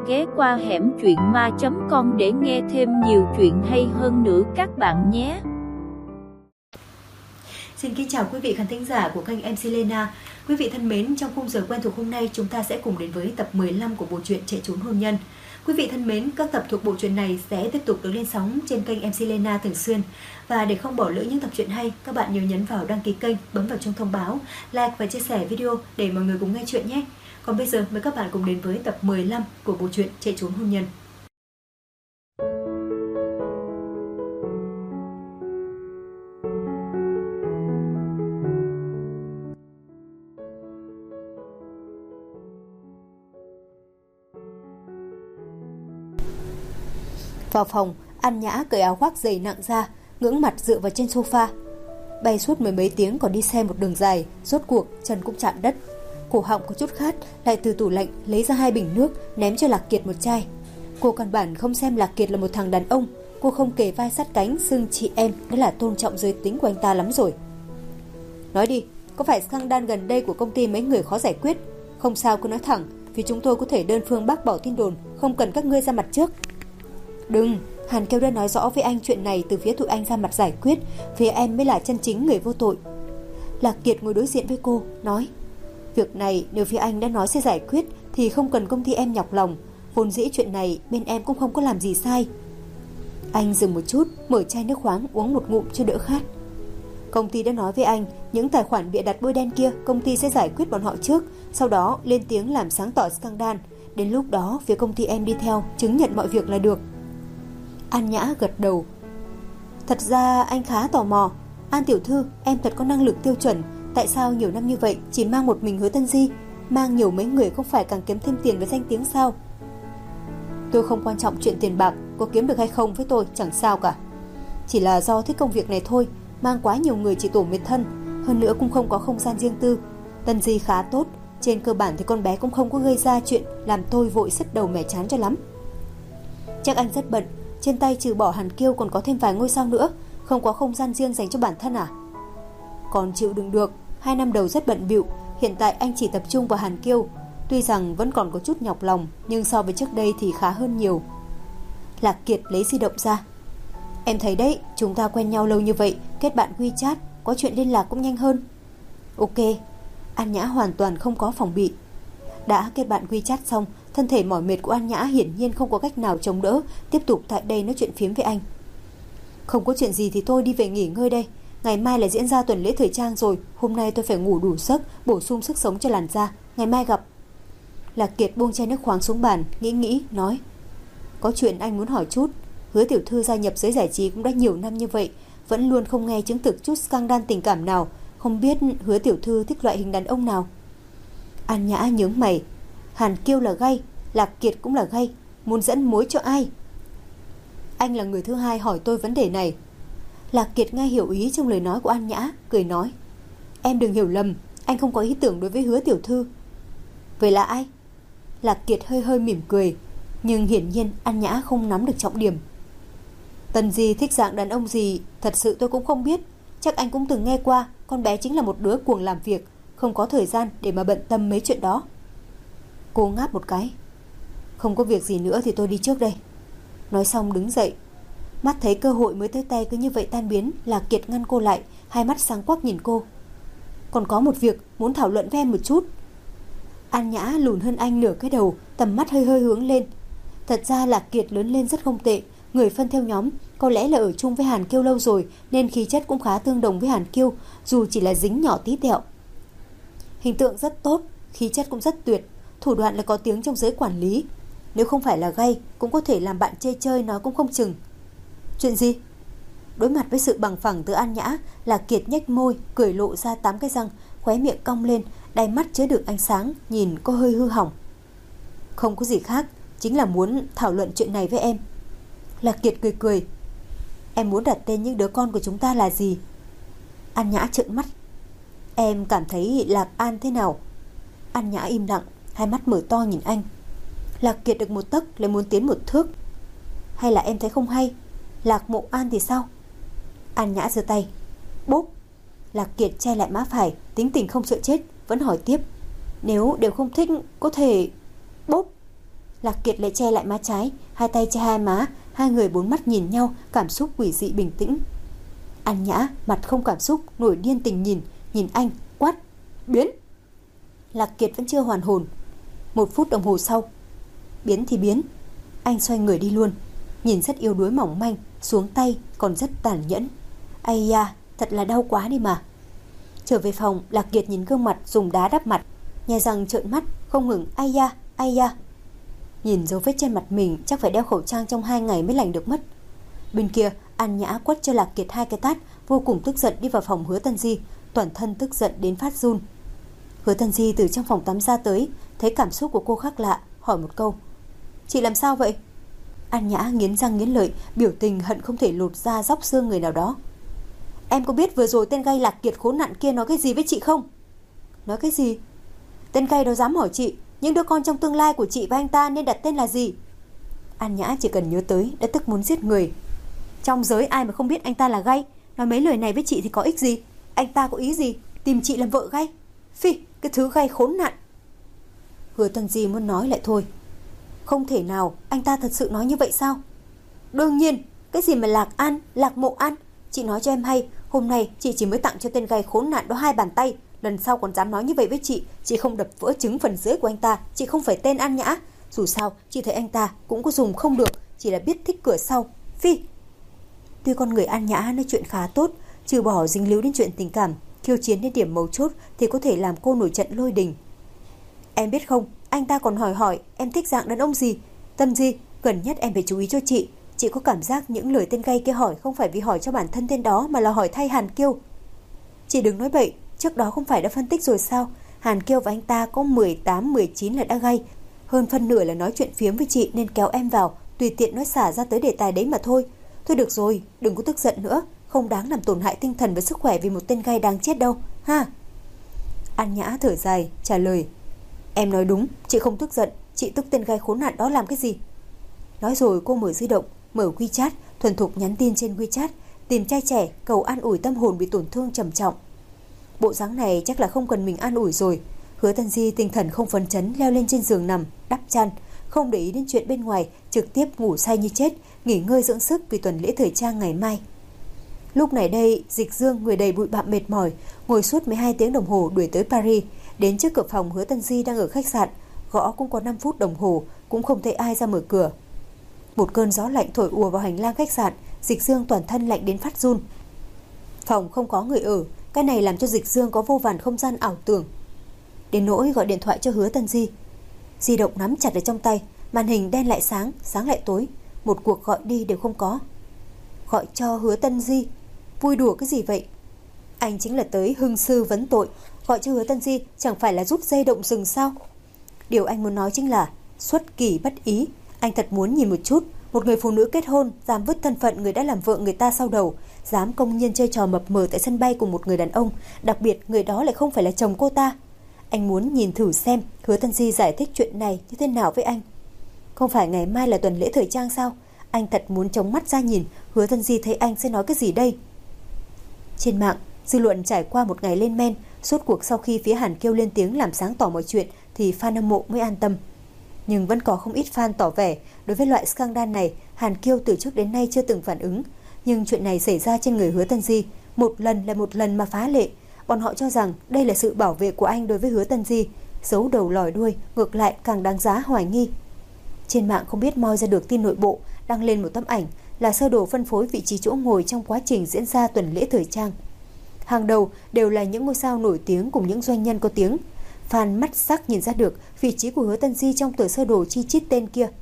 ghé qua hẻm truyện ma.com để nghe thêm nhiều chuyện hay hơn nữa các bạn nhé. Xin kính chào quý vị khán thính giả của kênh MC Lena. Quý vị thân mến, trong khung giờ quen thuộc hôm nay chúng ta sẽ cùng đến với tập 15 của bộ truyện Chạy trốn hôn nhân. Quý vị thân mến, các tập thuộc bộ truyện này sẽ tiếp tục được lên sóng trên kênh MC Lena thường xuyên. Và để không bỏ lỡ những tập truyện hay, các bạn nhớ nhấn vào đăng ký kênh, bấm vào chuông thông báo, like và chia sẻ video để mọi người cùng nghe chuyện nhé. Còn bây giờ mời các bạn cùng đến với tập 15 của bộ truyện Chạy trốn hôn nhân. Vào phòng, An Nhã cởi áo khoác dày nặng ra, ngưỡng mặt dựa vào trên sofa. Bay suốt mười mấy tiếng còn đi xe một đường dài, rốt cuộc chân cũng chạm đất. Cổ họng có chút khát, lại từ tủ lạnh lấy ra 2 bình nước ném cho Lạc Kiệt một chai. Cô căn bản không xem Lạc Kiệt là một thằng đàn ông, cô không kề vai sát cánh xưng chị em đã là tôn trọng giới tính của anh ta lắm rồi. Nói đi, có phải scandal gần đây của công ty mấy người khó giải quyết? Không sao cứ nói thẳng, vì chúng tôi có thể đơn phương bác bỏ tin đồn, không cần các ngươi ra mặt trước. Đừng, Hàn Kiêu đã nói rõ với anh chuyện này từ phía tụi anh ra mặt giải quyết, vì em mới là chân chính người vô tội. Lạc Kiệt ngồi đối diện với cô, nói: Việc này nếu phía anh đã nói sẽ giải quyết thì không cần công ty em nhọc lòng, vốn dĩ chuyện này bên em cũng không có làm gì sai. Anh dừng một chút, mở chai nước khoáng uống một ngụm cho đỡ khát. Công ty đã nói với anh, những tài khoản bịa đặt bôi đen kia công ty sẽ giải quyết bọn họ trước, sau đó lên tiếng làm sáng tỏ scandal. Đến lúc đó phía công ty em đi theo chứng nhận mọi việc là được. An Nhã gật đầu. Thật ra anh khá tò mò, An tiểu thư, em thật có năng lực tiêu chuẩn, tại sao nhiều năm như vậy chỉ mang một mình Hứa Tân Di, mang nhiều mấy người không phải càng kiếm thêm tiền với danh tiếng sao? Tôi không quan trọng chuyện tiền bạc, có kiếm được hay không với tôi chẳng sao cả. Chỉ là do thích công việc này thôi, mang quá nhiều người chỉ tổ mệt thân, hơn nữa cũng không có không gian riêng tư. Tân Di khá tốt, trên cơ bản thì con bé cũng không có gây ra chuyện làm tôi vội sứt đầu mẻ chán cho lắm. Chắc anh rất bận, trên tay trừ bỏ Hàn Kiêu còn có thêm vài ngôi sao nữa, không có không gian riêng dành cho bản thân à? Còn chịu đựng được, 2 năm đầu rất bận bịu, hiện tại anh chỉ tập trung vào Hàn Kiêu, tuy rằng vẫn còn có chút nhọc lòng, nhưng so với trước đây thì khá hơn nhiều. Lạc Kiệt lấy di động ra. Em thấy đấy, chúng ta quen nhau lâu như vậy, kết bạn WeChat, có chuyện liên lạc cũng nhanh hơn. Ok. An Nhã hoàn toàn không có phòng bị. Đã kết bạn WeChat xong, thân thể mỏi mệt của An Nhã hiển nhiên không có cách nào chống đỡ, tiếp tục tại đây nói chuyện phiếm với anh. Không có chuyện gì thì tôi đi về nghỉ ngơi đây, ngày mai là diễn ra tuần lễ thời trang rồi, hôm nay tôi phải ngủ đủ giấc, bổ sung sức sống cho làn da, ngày mai gặp. Lạc Kiệt buông chai nước khoáng xuống bàn, nghĩ, nói: Có chuyện anh muốn hỏi chút. Hứa tiểu thư gia nhập giới giải trí cũng đã nhiều năm như vậy, vẫn luôn không nghe chứng thực chút scandal tình cảm nào, không biết Hứa tiểu thư thích loại hình đàn ông nào? An Nhã nhướng mày. Hàn Kiêu là gay, Lạc Kiệt cũng là gay, muốn dẫn mối cho ai? Anh là người thứ hai hỏi tôi vấn đề này. Lạc Kiệt nghe hiểu ý trong lời nói của An Nhã, cười nói: Em đừng hiểu lầm, anh không có ý tưởng đối với Hứa tiểu thư. Vậy là ai? Lạc Kiệt hơi mỉm cười, nhưng hiển nhiên An Nhã không nắm được trọng điểm. Tần Di thích dạng đàn ông gì, thật sự tôi cũng không biết. Chắc anh cũng từng nghe qua, con bé chính là một đứa cuồng làm việc, không có thời gian để mà bận tâm mấy chuyện đó. Cô ngáp một cái. Không có việc gì nữa thì tôi đi trước đây. Nói xong đứng dậy. Mắt thấy cơ hội mới tới tay cứ như vậy tan biến, Lạc Kiệt ngăn cô lại, hai mắt sáng quắc nhìn cô. Còn có một việc muốn thảo luận với em một chút. An Nhã lùn hơn anh nửa cái đầu, tầm mắt hơi hướng lên. Thật ra Lạc Kiệt lớn lên rất không tệ, người phân theo nhóm, có lẽ là ở chung với Hàn Kiêu lâu rồi nên khí chất cũng khá tương đồng với Hàn Kiêu, dù chỉ là dính nhỏ tí tẹo. Hình tượng rất tốt, khí chất cũng rất tuyệt, thủ đoạn là có tiếng trong giới quản lý. Nếu không phải là gay, cũng có thể làm bạn chơi nói cũng không chừng. Chuyện gì? Đối mặt với sự bằng phẳng từ An Nhã, Lạc Kiệt nhếch môi, cười lộ ra 8 cái răng, khóe miệng cong lên, đáy mắt chứa đựng ánh sáng, nhìn có hơi hư hỏng. Không có gì khác, chính là muốn thảo luận chuyện này với em. Lạc Kiệt cười. Em muốn đặt tên những đứa con của chúng ta là gì? An Nhã trợn mắt. Em cảm thấy Lạc An thế nào? An Nhã im lặng, hai mắt mở to nhìn anh. Lạc Kiệt được một tấc lại muốn tiến một thước. Hay là em thấy không hay? Lạc Mộ An thì sao? An Nhã giơ tay. Bốp. Lạc Kiệt che lại má phải, tính tình không sợ chết, vẫn hỏi tiếp. Nếu đều không thích, có thể... Bốp. Lạc Kiệt lại che lại má trái, hai tay che hai má, hai người bốn mắt nhìn nhau, cảm xúc quỷ dị bình tĩnh. An Nhã mặt không cảm xúc, nổi điên tình nhìn anh, quát: "Biến!" Lạc Kiệt vẫn chưa hoàn hồn. 1 phút đồng hồ sau: "Biến thì biến." Anh xoay người đi luôn, nhìn rất yếu đuối mỏng manh, xuống tay còn rất tàn nhẫn. Ây da, thật là đau quá đi mà. Trở về phòng, Lạc Kiệt nhìn gương mặt dùng đá đắp mặt, nhè răng trợn mắt, không ngừng ai da, ai da. Nhìn dấu vết trên mặt mình, chắc phải đeo khẩu trang trong 2 ngày mới lành được mất. Bên kia, An Nhã quất cho Lạc Kiệt 2 cái tát, vô cùng tức giận đi vào phòng Hứa Tân Di, toàn thân tức giận đến phát run. Hứa Tân Di từ trong phòng tắm ra tới, thấy cảm xúc của cô khác lạ, hỏi một câu: "Chị làm sao vậy?" An Nhã nghiến răng nghiến lợi, biểu tình hận không thể lột da róc xương người nào đó. "Em có biết vừa rồi tên gay Lạc Kiệt khốn nạn kia nói cái gì với chị không?" "Nói cái gì?" "Tên gay đó dám hỏi chị, những đứa con trong tương lai của chị và anh ta nên đặt tên là gì?" An Nhã chỉ cần nhớ tới đã tức muốn giết người. Trong giới ai mà không biết anh ta là gay, nói mấy lời này với chị thì có ích gì? Anh ta có ý gì? Tìm chị làm vợ gay? Phi, cái thứ gay khốn nạn. Hứa Tân Di muốn nói lại thôi. Không thể nào, anh ta thật sự nói như vậy sao? Đương nhiên, cái gì mà Lạc An, Lạc Mộ An? Chị nói cho em hay, hôm nay chị chỉ mới tặng cho tên gay khốn nạn đó 2 bàn tay. Lần sau còn dám nói như vậy với chị không đập vỡ trứng phần dưới của anh ta, chị không phải tên An Nhã. Dù sao, chị thấy anh ta cũng có dùng không được, chỉ là biết thích cửa sau. Phi. Tuy con người An Nhã nói chuyện khá tốt, trừ bỏ dính líu đến chuyện tình cảm, khiêu chiến đến điểm mấu chốt thì có thể làm cô nổi trận lôi đình. Em biết không, anh ta còn hỏi em thích dạng đàn ông gì. Tân Di, gần nhất em phải chú ý cho chị. Chị có cảm giác những lời tên gay kia hỏi không phải vì hỏi cho bản thân tên đó mà là hỏi thay Hàn Kiêu. Chị đừng nói bậy, trước đó không phải đã phân tích rồi sao? Hàn Kiêu và anh ta có 18, 19 là đã gay. Hơn phân nửa là nói chuyện phiếm với chị nên kéo em vào, tùy tiện nói xả ra tới đề tài đấy mà thôi. Thôi được rồi, đừng có tức giận nữa, không đáng làm tổn hại tinh thần và sức khỏe vì một tên gay đáng chết đâu, ha. An Nhã thở dài, trả lời. Em nói đúng, chị không tức giận, chị tức tên gay khốn nạn đó làm cái gì? Nói rồi cô mở di động, mở WeChat, thuần thục nhắn tin trên WeChat, tìm trai trẻ cầu an ủi tâm hồn bị tổn thương trầm trọng. Bộ dáng này chắc là không cần mình an ủi rồi. Hứa Tân Di tinh thần không phấn chấn leo lên trên giường nằm, đắp chăn, không để ý đến chuyện bên ngoài, trực tiếp ngủ say như chết, nghỉ ngơi dưỡng sức vì tuần lễ thời trang ngày mai. Lúc này đây, Dịch Dương người đầy bụi bặm mệt mỏi, ngồi suốt 12 tiếng đồng hồ đuổi tới Paris, đến trước cửa phòng Hứa Tân Di đang ở khách sạn, gõ cũng có 5 phút đồng hồ, cũng không thấy ai ra mở cửa. Một cơn gió lạnh thổi ùa vào hành lang khách sạn, Dịch Dương toàn thân lạnh đến phát run. Phòng không có người ở, cái này làm cho Dịch Dương có vô vàn không gian ảo tưởng. Đến nỗi gọi điện thoại cho Hứa Tân Di. Di động nắm chặt ở trong tay, màn hình đen lại sáng, sáng lại tối, một cuộc gọi đi đều không có. Gọi cho Hứa Tân Di, vui đùa cái gì vậy? Anh chính là tới hưng sư vấn tội, gọi cho Hứa Tân Di chẳng phải là rút dây động rừng sao? Điều anh muốn nói chính là xuất kỳ bất ý. Anh thật muốn nhìn một chút, một người phụ nữ kết hôn dám vứt thân phận người đã làm vợ người ta sau đầu, dám công nhiên chơi trò mập mờ tại sân bay cùng một người đàn ông, đặc biệt người đó lại không phải là chồng cô ta. Anh muốn nhìn thử xem Hứa Tân Di giải thích chuyện này như thế nào với anh. Không phải ngày mai là tuần lễ thời trang sao? Anh thật muốn chống mắt ra nhìn Hứa Tân Di thấy anh sẽ nói cái gì đây. Trên mạng, dư luận trải qua một ngày lên men. Suốt cuộc sau khi phía Hàn Kiêu lên tiếng làm sáng tỏ mọi chuyện thì fan hâm mộ mới an tâm. Nhưng vẫn có không ít fan tỏ vẻ đối với loại scandal này Hàn Kiêu từ trước đến nay chưa từng phản ứng. Nhưng chuyện này xảy ra trên người Hứa Tân Di một lần là một lần mà phá lệ. Bọn họ cho rằng đây là sự bảo vệ của anh đối với Hứa Tân Di, giấu đầu lòi đuôi ngược lại càng đáng giá hoài nghi. Trên mạng không biết moi ra được tin nội bộ, đăng lên một tấm ảnh là sơ đồ phân phối vị trí chỗ ngồi trong quá trình diễn ra tuần lễ thời trang. Hàng đầu đều là những ngôi sao nổi tiếng cùng những doanh nhân có tiếng. Fan mắt sắc nhìn ra được vị trí của Hứa Tân Di trong tờ sơ đồ chi chít tên kia.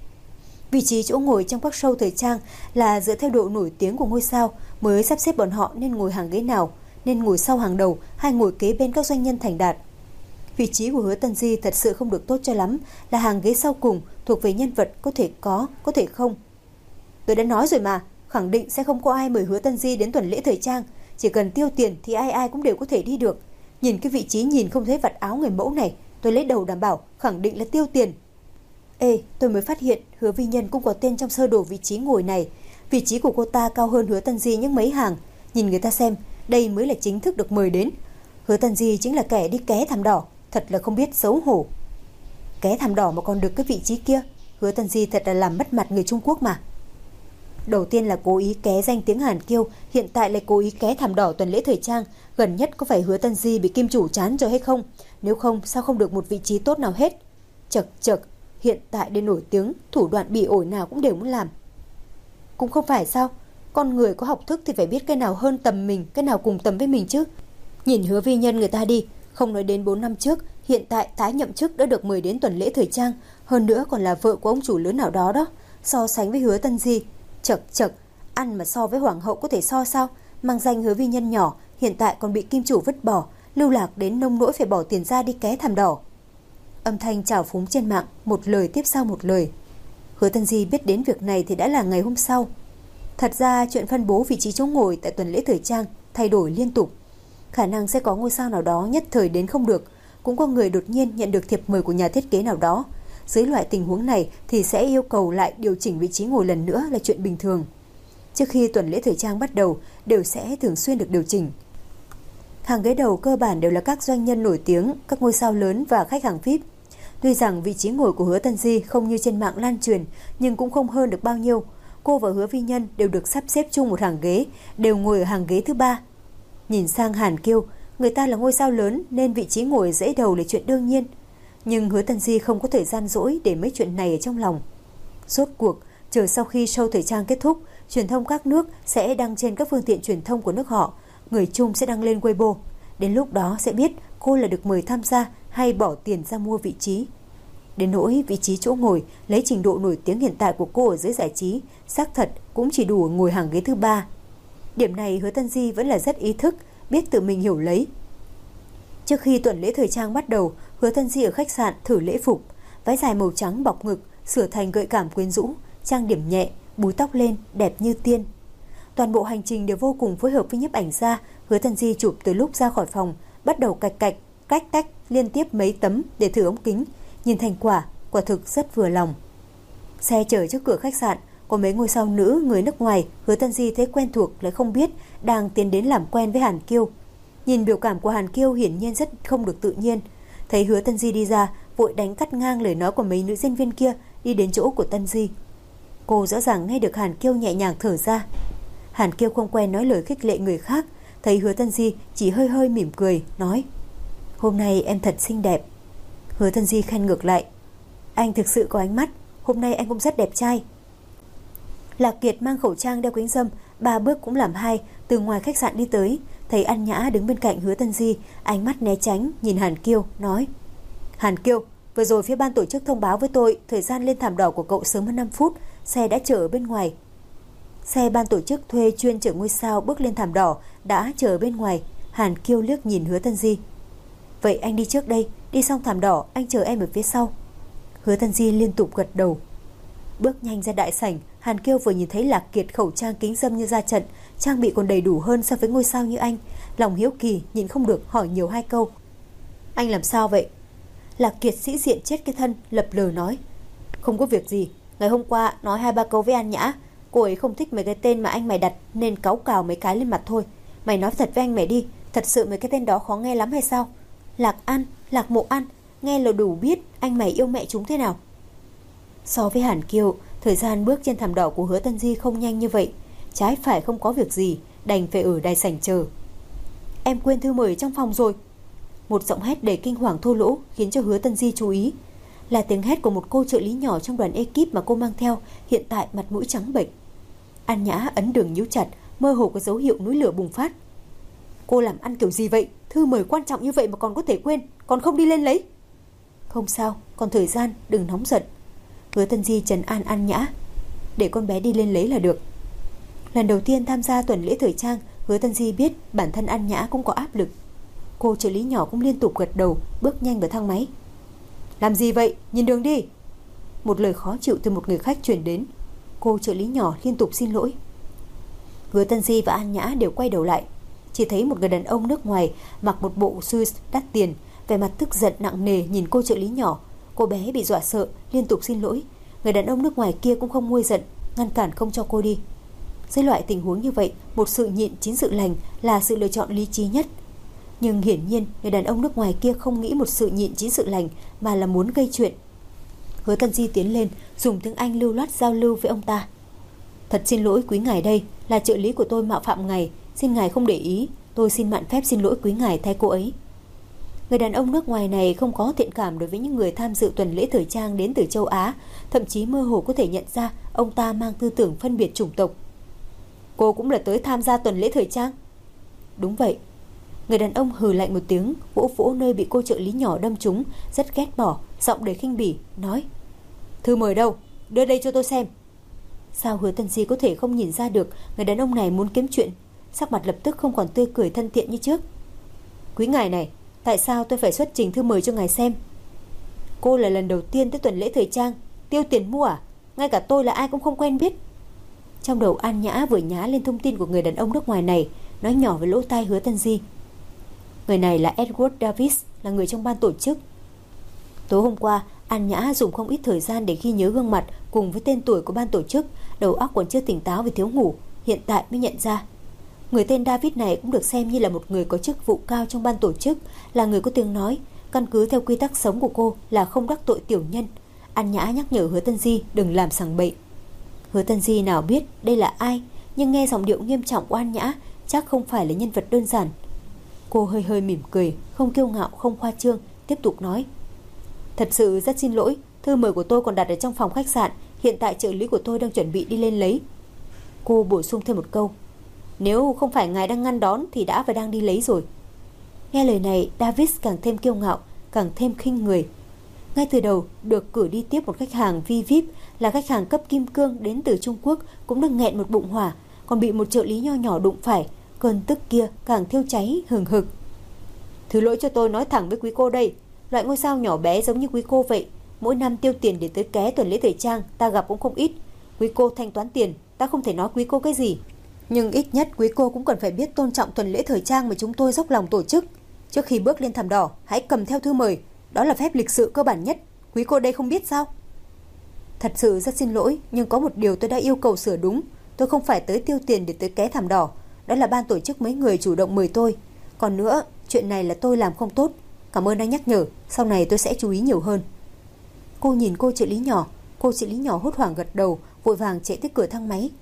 Vị trí chỗ ngồi trong các show thời trang là dựa theo độ nổi tiếng của ngôi sao mới sắp xếp bọn họ nên ngồi hàng ghế nào, nên ngồi sau hàng đầu hay ngồi kế bên các doanh nhân thành đạt. Vị trí của Hứa Tân Di thật sự không được tốt cho lắm, là hàng ghế sau cùng, thuộc về nhân vật có thể có thể không. Tôi đã nói rồi mà, khẳng định sẽ không có ai mời Hứa Tân Di đến tuần lễ thời trang, chỉ cần tiêu tiền thì ai ai cũng đều có thể đi được. Nhìn cái vị trí nhìn không thấy vạt áo người mẫu này, tôi lấy đầu đảm bảo khẳng định là tiêu tiền. Ê, tôi mới phát hiện Hứa Vi Nhân cũng có tên trong sơ đồ vị trí ngồi này. Vị trí của cô ta cao hơn Hứa Tân Di những mấy hàng. Nhìn người ta xem, đây mới là chính thức được mời đến. Hứa Tân Di chính là kẻ đi ké thảm đỏ, thật là không biết xấu hổ. Ké thảm đỏ mà còn được cái vị trí kia, Hứa Tân Di thật là làm mất mặt người Trung Quốc mà. Đầu tiên là cố ý ké danh tiếng Hàn Kiêu, hiện tại lại cố ý ké thảm đỏ tuần lễ thời trang. Gần nhất có phải Hứa Tân Di bị kim chủ chán rồi hay không? Nếu không, sao không được một vị trí tốt nào hết? Chậc chậc, hiện tại để nổi tiếng, thủ đoạn bỉ ổi nào cũng đều muốn làm. Cũng không phải sao? Con người có học thức thì phải biết cái nào hơn tầm mình, cái nào cùng tầm với mình chứ. Nhìn Hứa Vi Nhân người ta đi, không nói đến 4 năm trước, hiện tại tái nhậm chức đã được mời đến tuần lễ thời trang, hơn nữa còn là vợ của ông chủ lớn nào đó đó. So sánh với Hứa Tân Di, chậc chậc, ăn mà so với hoàng hậu có thể so sao? Mang danh Hứa Vi Nhân nhỏ, hiện tại còn bị kim chủ vứt bỏ, lưu lạc đến nông nỗi phải bỏ tiền ra đi ké thảm đỏ. Âm thanh trào phúng trên mạng, một lời tiếp sau một lời. Hứa Tân Di biết đến việc này thì đã là ngày hôm sau. Thật ra chuyện phân bố vị trí chỗ ngồi tại tuần lễ thời trang thay đổi liên tục. Khả năng sẽ có ngôi sao nào đó nhất thời đến không được, cũng có người đột nhiên nhận được thiệp mời của nhà thiết kế nào đó. Dưới loại tình huống này thì sẽ yêu cầu lại điều chỉnh vị trí ngồi lần nữa là chuyện bình thường. Trước khi tuần lễ thời trang bắt đầu đều sẽ thường xuyên được điều chỉnh. Hàng ghế đầu cơ bản đều là các doanh nhân nổi tiếng, các ngôi sao lớn và khách hàng VIP. Tuy rằng vị trí ngồi của Hứa Tân Di không như trên mạng lan truyền, nhưng cũng không hơn được bao nhiêu. Cô và Hứa Vi Nhân đều được sắp xếp chung một hàng ghế, đều ngồi ở hàng ghế thứ 3. Nhìn sang Hàn Kiêu, người ta là ngôi sao lớn nên vị trí ngồi dãy đầu là chuyện đương nhiên. Nhưng Hứa Tân Di không có thời gian rỗi để mấy chuyện này ở trong lòng. Rốt cuộc, chờ sau khi show thời trang kết thúc, truyền thông các nước sẽ đăng trên các phương tiện truyền thông của nước họ, người Trung sẽ đăng lên Weibo. Đến lúc đó sẽ biết cô là được mời tham gia hay bỏ tiền ra mua vị trí. Đến nỗi vị trí chỗ ngồi, lấy trình độ nổi tiếng hiện tại của cô ở giới giải trí, xác thật cũng chỉ đủ ngồi hàng ghế thứ 3. Điểm này Hứa Tân Di vẫn là rất ý thức, biết tự mình hiểu lấy. Trước khi tuần lễ thời trang bắt đầu, Hứa Tân Di ở khách sạn thử lễ phục, váy dài màu trắng bọc ngực, sửa thành gợi cảm quyến rũ, trang điểm nhẹ, búi tóc lên, đẹp như tiên. Toàn bộ hành trình đều vô cùng phối hợp với nhiếp ảnh gia. Hứa Tân Di chụp từ lúc ra khỏi phòng, bắt đầu cạch cạch, cách tách liên tiếp mấy tấm để thử ống kính. Nhìn thành quả, quả thực rất vừa lòng. Xe chở trước cửa khách sạn, có mấy ngôi sao nữ người nước ngoài, Hứa Tân Di thấy quen thuộc lại không biết đang tiến đến làm quen với Hàn Kiêu. Nhìn biểu cảm của Hàn Kiêu hiển nhiên rất không được tự nhiên. Thấy Hứa Tân Di đi ra, vội đánh cắt ngang lời nói của mấy nữ diễn viên kia, đi đến chỗ của Tân Di. Cô rõ ràng nghe được Hàn Kiêu nhẹ nhàng thở ra. Hàn Kiêu không quen nói lời khích lệ người khác, thấy Hứa Tân Di chỉ hơi hơi mỉm cười, nói: "Hôm nay em thật xinh đẹp." Hứa Tân Di khen ngược lại: "Anh thực sự có ánh mắt, hôm nay anh cũng rất đẹp trai." Lạc Kiệt mang khẩu trang đeo kính râm, 3 bước cũng làm 2, từ ngoài khách sạn đi tới, thấy An Nhã đứng bên cạnh Hứa Tân Di, ánh mắt né tránh, nhìn Hàn Kiêu, nói: "Hàn Kiêu, vừa rồi phía ban tổ chức thông báo với tôi, thời gian lên thảm đỏ của cậu sớm hơn 5 phút, xe đã chờ ở bên ngoài." Xe ban tổ chức thuê chuyên chở ngôi sao bước lên thảm đỏ đã chờ ở bên ngoài. Hàn Kiêu liếc nhìn Hứa Tân Di: "Vậy anh đi trước đây, đi xong thảm đỏ anh chờ em ở phía sau." Hứa Tân Di liên tục gật đầu. Bước nhanh ra đại sảnh, Hàn Kiêu vừa nhìn thấy Lạc Kiệt khẩu trang kính râm như ra trận, trang bị còn đầy đủ hơn so với ngôi sao như anh, lòng hiếu kỳ nhịn không được hỏi nhiều 2 câu. "Anh làm sao vậy?" Lạc Kiệt sĩ diện chết cái thân, lập lờ nói: "Không có việc gì, ngày hôm qua nói 2-3 câu với An Nhã, cô ấy không thích mấy cái tên mà anh mày đặt nên cáu cào mấy cái lên mặt thôi. Mày nói thật với anh mày đi, thật sự mấy cái tên đó khó nghe lắm hay sao? Lạc An, Lạc Mộ An, nghe là đủ biết anh mày yêu mẹ chúng thế nào." So với Hàn Kiêu, thời gian bước trên thảm đỏ của Hứa Tân Di không nhanh như vậy, trái phải không có việc gì, đành phải ở đài sảnh chờ. "Em quên thư mời trong phòng rồi." Một giọng hét đầy kinh hoàng thô lỗ khiến cho Hứa Tân Di chú ý. Là tiếng hét của một cô trợ lý nhỏ trong đoàn ekip mà cô mang theo, hiện tại mặt mũi trắng bệch. An Nhã ấn đường nhíu chặt, mơ hồ có dấu hiệu núi lửa bùng phát. "Cô làm ăn kiểu gì vậy? Thư mời quan trọng như vậy mà còn có thể quên, còn không đi lên lấy?" "Không sao, còn thời gian, đừng nóng giận." Hứa Tân Di trấn an An Nhã: "Để con bé đi lên lấy là được." Lần đầu tiên tham gia tuần lễ thời trang, Hứa Tân Di biết bản thân An Nhã cũng có áp lực. Cô trợ lý nhỏ cũng liên tục gật đầu, bước nhanh vào thang máy. "Làm gì vậy? Nhìn đường đi." Một lời khó chịu từ một người khách truyền đến. Cô trợ lý nhỏ liên tục xin lỗi. Hứa Tân Di và An Nhã đều quay đầu lại, chỉ thấy một người đàn ông nước ngoài mặc một bộ suit đắt tiền, vẻ mặt tức giận nặng nề nhìn cô trợ lý nhỏ. Cô bé bị dọa sợ, liên tục xin lỗi. Người đàn ông nước ngoài kia cũng không nguôi giận, ngăn cản không cho cô đi. Dưới loại tình huống như vậy, một sự nhịn chín sự lành là sự lựa chọn lý trí nhất. Nhưng hiển nhiên người đàn ông nước ngoài kia không nghĩ một sự nhịn chín sự lành mà là muốn gây chuyện. Hứa Tân Di tiến lên, dùng tiếng Anh lưu loát giao lưu với ông ta. Thật xin lỗi quý ngài, đây là trợ lý của tôi mạo phạm ngài, xin ngài không để ý, tôi xin mạn phép xin lỗi quý ngài thay cô ấy. Người đàn ông nước ngoài này không có thiện cảm đối với những người tham dự tuần lễ thời trang đến từ châu Á, thậm chí mơ hồ có thể nhận ra ông ta mang tư tưởng phân biệt chủng tộc. Cô cũng là tới tham gia tuần lễ thời trang? Đúng vậy. Người đàn ông hừ lạnh một tiếng, vỗ vỗ nơi bị cô trợ lý nhỏ đâm trúng, rất ghét bỏ, giọng đầy khinh bỉ, nói: Thư mời đâu? Đưa đây cho tôi xem. Sao Hứa Tân Di có thể không nhìn ra được người đàn ông này muốn kiếm chuyện? Sắc mặt lập tức không còn tươi cười thân thiện như trước. Quý ngài này, tại sao tôi phải xuất trình thư mời cho ngài xem? Cô là lần đầu tiên tới tuần lễ thời trang, tiêu tiền mua à? Ngay cả tôi là ai cũng không quen biết. Trong đầu An Nhã vừa nhá lên thông tin của người đàn ông nước ngoài này, nói nhỏ với lỗ tai Hứa Tân Di. Người này là Edward Davis, là người trong ban tổ chức. Tối hôm qua, An Nhã dùng không ít thời gian để ghi nhớ gương mặt cùng với tên tuổi của ban tổ chức, đầu óc còn chưa tỉnh táo vì thiếu ngủ, hiện tại mới nhận ra. Người tên David này cũng được xem như là một người có chức vụ cao trong ban tổ chức, là người có tiếng nói, căn cứ theo quy tắc sống của cô là không đắc tội tiểu nhân. An Nhã nhắc nhở Hứa Tân Di đừng làm sằng bậy. Hứa Tân Di nào biết đây là ai, nhưng nghe giọng điệu nghiêm trọng của An Nhã chắc không phải là nhân vật đơn giản. Cô hơi hơi mỉm cười, không kiêu ngạo không khoa trương, tiếp tục nói: Thật sự rất xin lỗi, thư mời của tôi còn đặt ở trong phòng khách sạn, hiện tại trợ lý của tôi đang chuẩn bị đi lên lấy. Cô bổ sung thêm một câu: Nếu không phải ngài đang ngăn đón thì đã và đang đi lấy rồi. Nghe lời này, Davis càng thêm kiêu ngạo, càng thêm khinh người. Ngay từ đầu được cử đi tiếp một khách hàng VIP, là khách hàng cấp kim cương đến từ Trung Quốc, cũng đang nghẹn một bụng hỏa, còn bị một trợ lý nho nhỏ đụng phải, cơn tức kia càng thiêu cháy hừng hực. Thứ lỗi cho tôi nói thẳng với quý cô đây, loại ngôi sao nhỏ bé giống như quý cô vậy, mỗi năm tiêu tiền để tới ké tuần lễ thời trang ta gặp cũng không ít. Quý cô thanh toán tiền, ta không thể nói quý cô cái gì, nhưng ít nhất quý cô cũng cần phải biết tôn trọng tuần lễ thời trang mà chúng tôi dốc lòng tổ chức. Trước khi bước lên thảm đỏ, hãy cầm theo thư mời, đó là phép lịch sự cơ bản nhất. Quý cô đây không biết sao? Thật sự rất xin lỗi, nhưng có một điều tôi đã yêu cầu sửa đúng. Tôi không phải tới tiêu tiền để tới ké thảm đỏ, đó là ban tổ chức mấy người chủ động mời tôi. Còn nữa, chuyện này là tôi làm không tốt. Cảm ơn anh nhắc nhở, sau này tôi sẽ chú ý nhiều hơn. Cô nhìn cô trợ lý nhỏ, cô trợ lý nhỏ hốt hoảng gật đầu, vội vàng chạy tới cửa thang máy.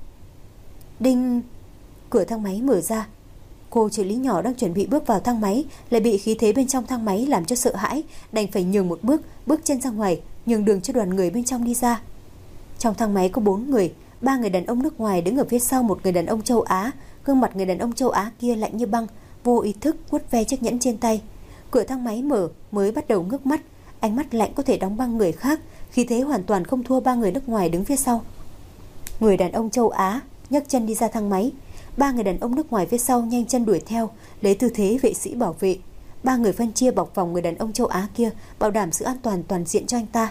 Đinh! Cửa thang máy mở ra. Cô trợ lý nhỏ đang chuẩn bị bước vào thang máy, lại bị khí thế bên trong thang máy làm cho sợ hãi, đành phải nhường một bước, bước chân ra ngoài, nhường đường cho đoàn người bên trong đi ra. Trong thang máy có 4 người, 3 người đàn ông nước ngoài đứng ở phía sau một người đàn ông châu Á. Gương mặt người đàn ông châu Á kia lạnh như băng, vô ý thức vuốt ve chiếc nhẫn trên tay. Cửa thang máy mở mới bắt đầu ngước mắt, ánh mắt lạnh có thể đóng băng người khác, khí thế hoàn toàn không thua 3 người nước ngoài đứng phía sau. Người đàn ông châu Á nhấc chân đi ra thang máy, 3 người đàn ông nước ngoài phía sau nhanh chân đuổi theo, lấy tư thế vệ sĩ bảo vệ. 3 người phân chia bọc vòng người đàn ông châu Á kia, bảo đảm sự an toàn toàn diện cho anh ta.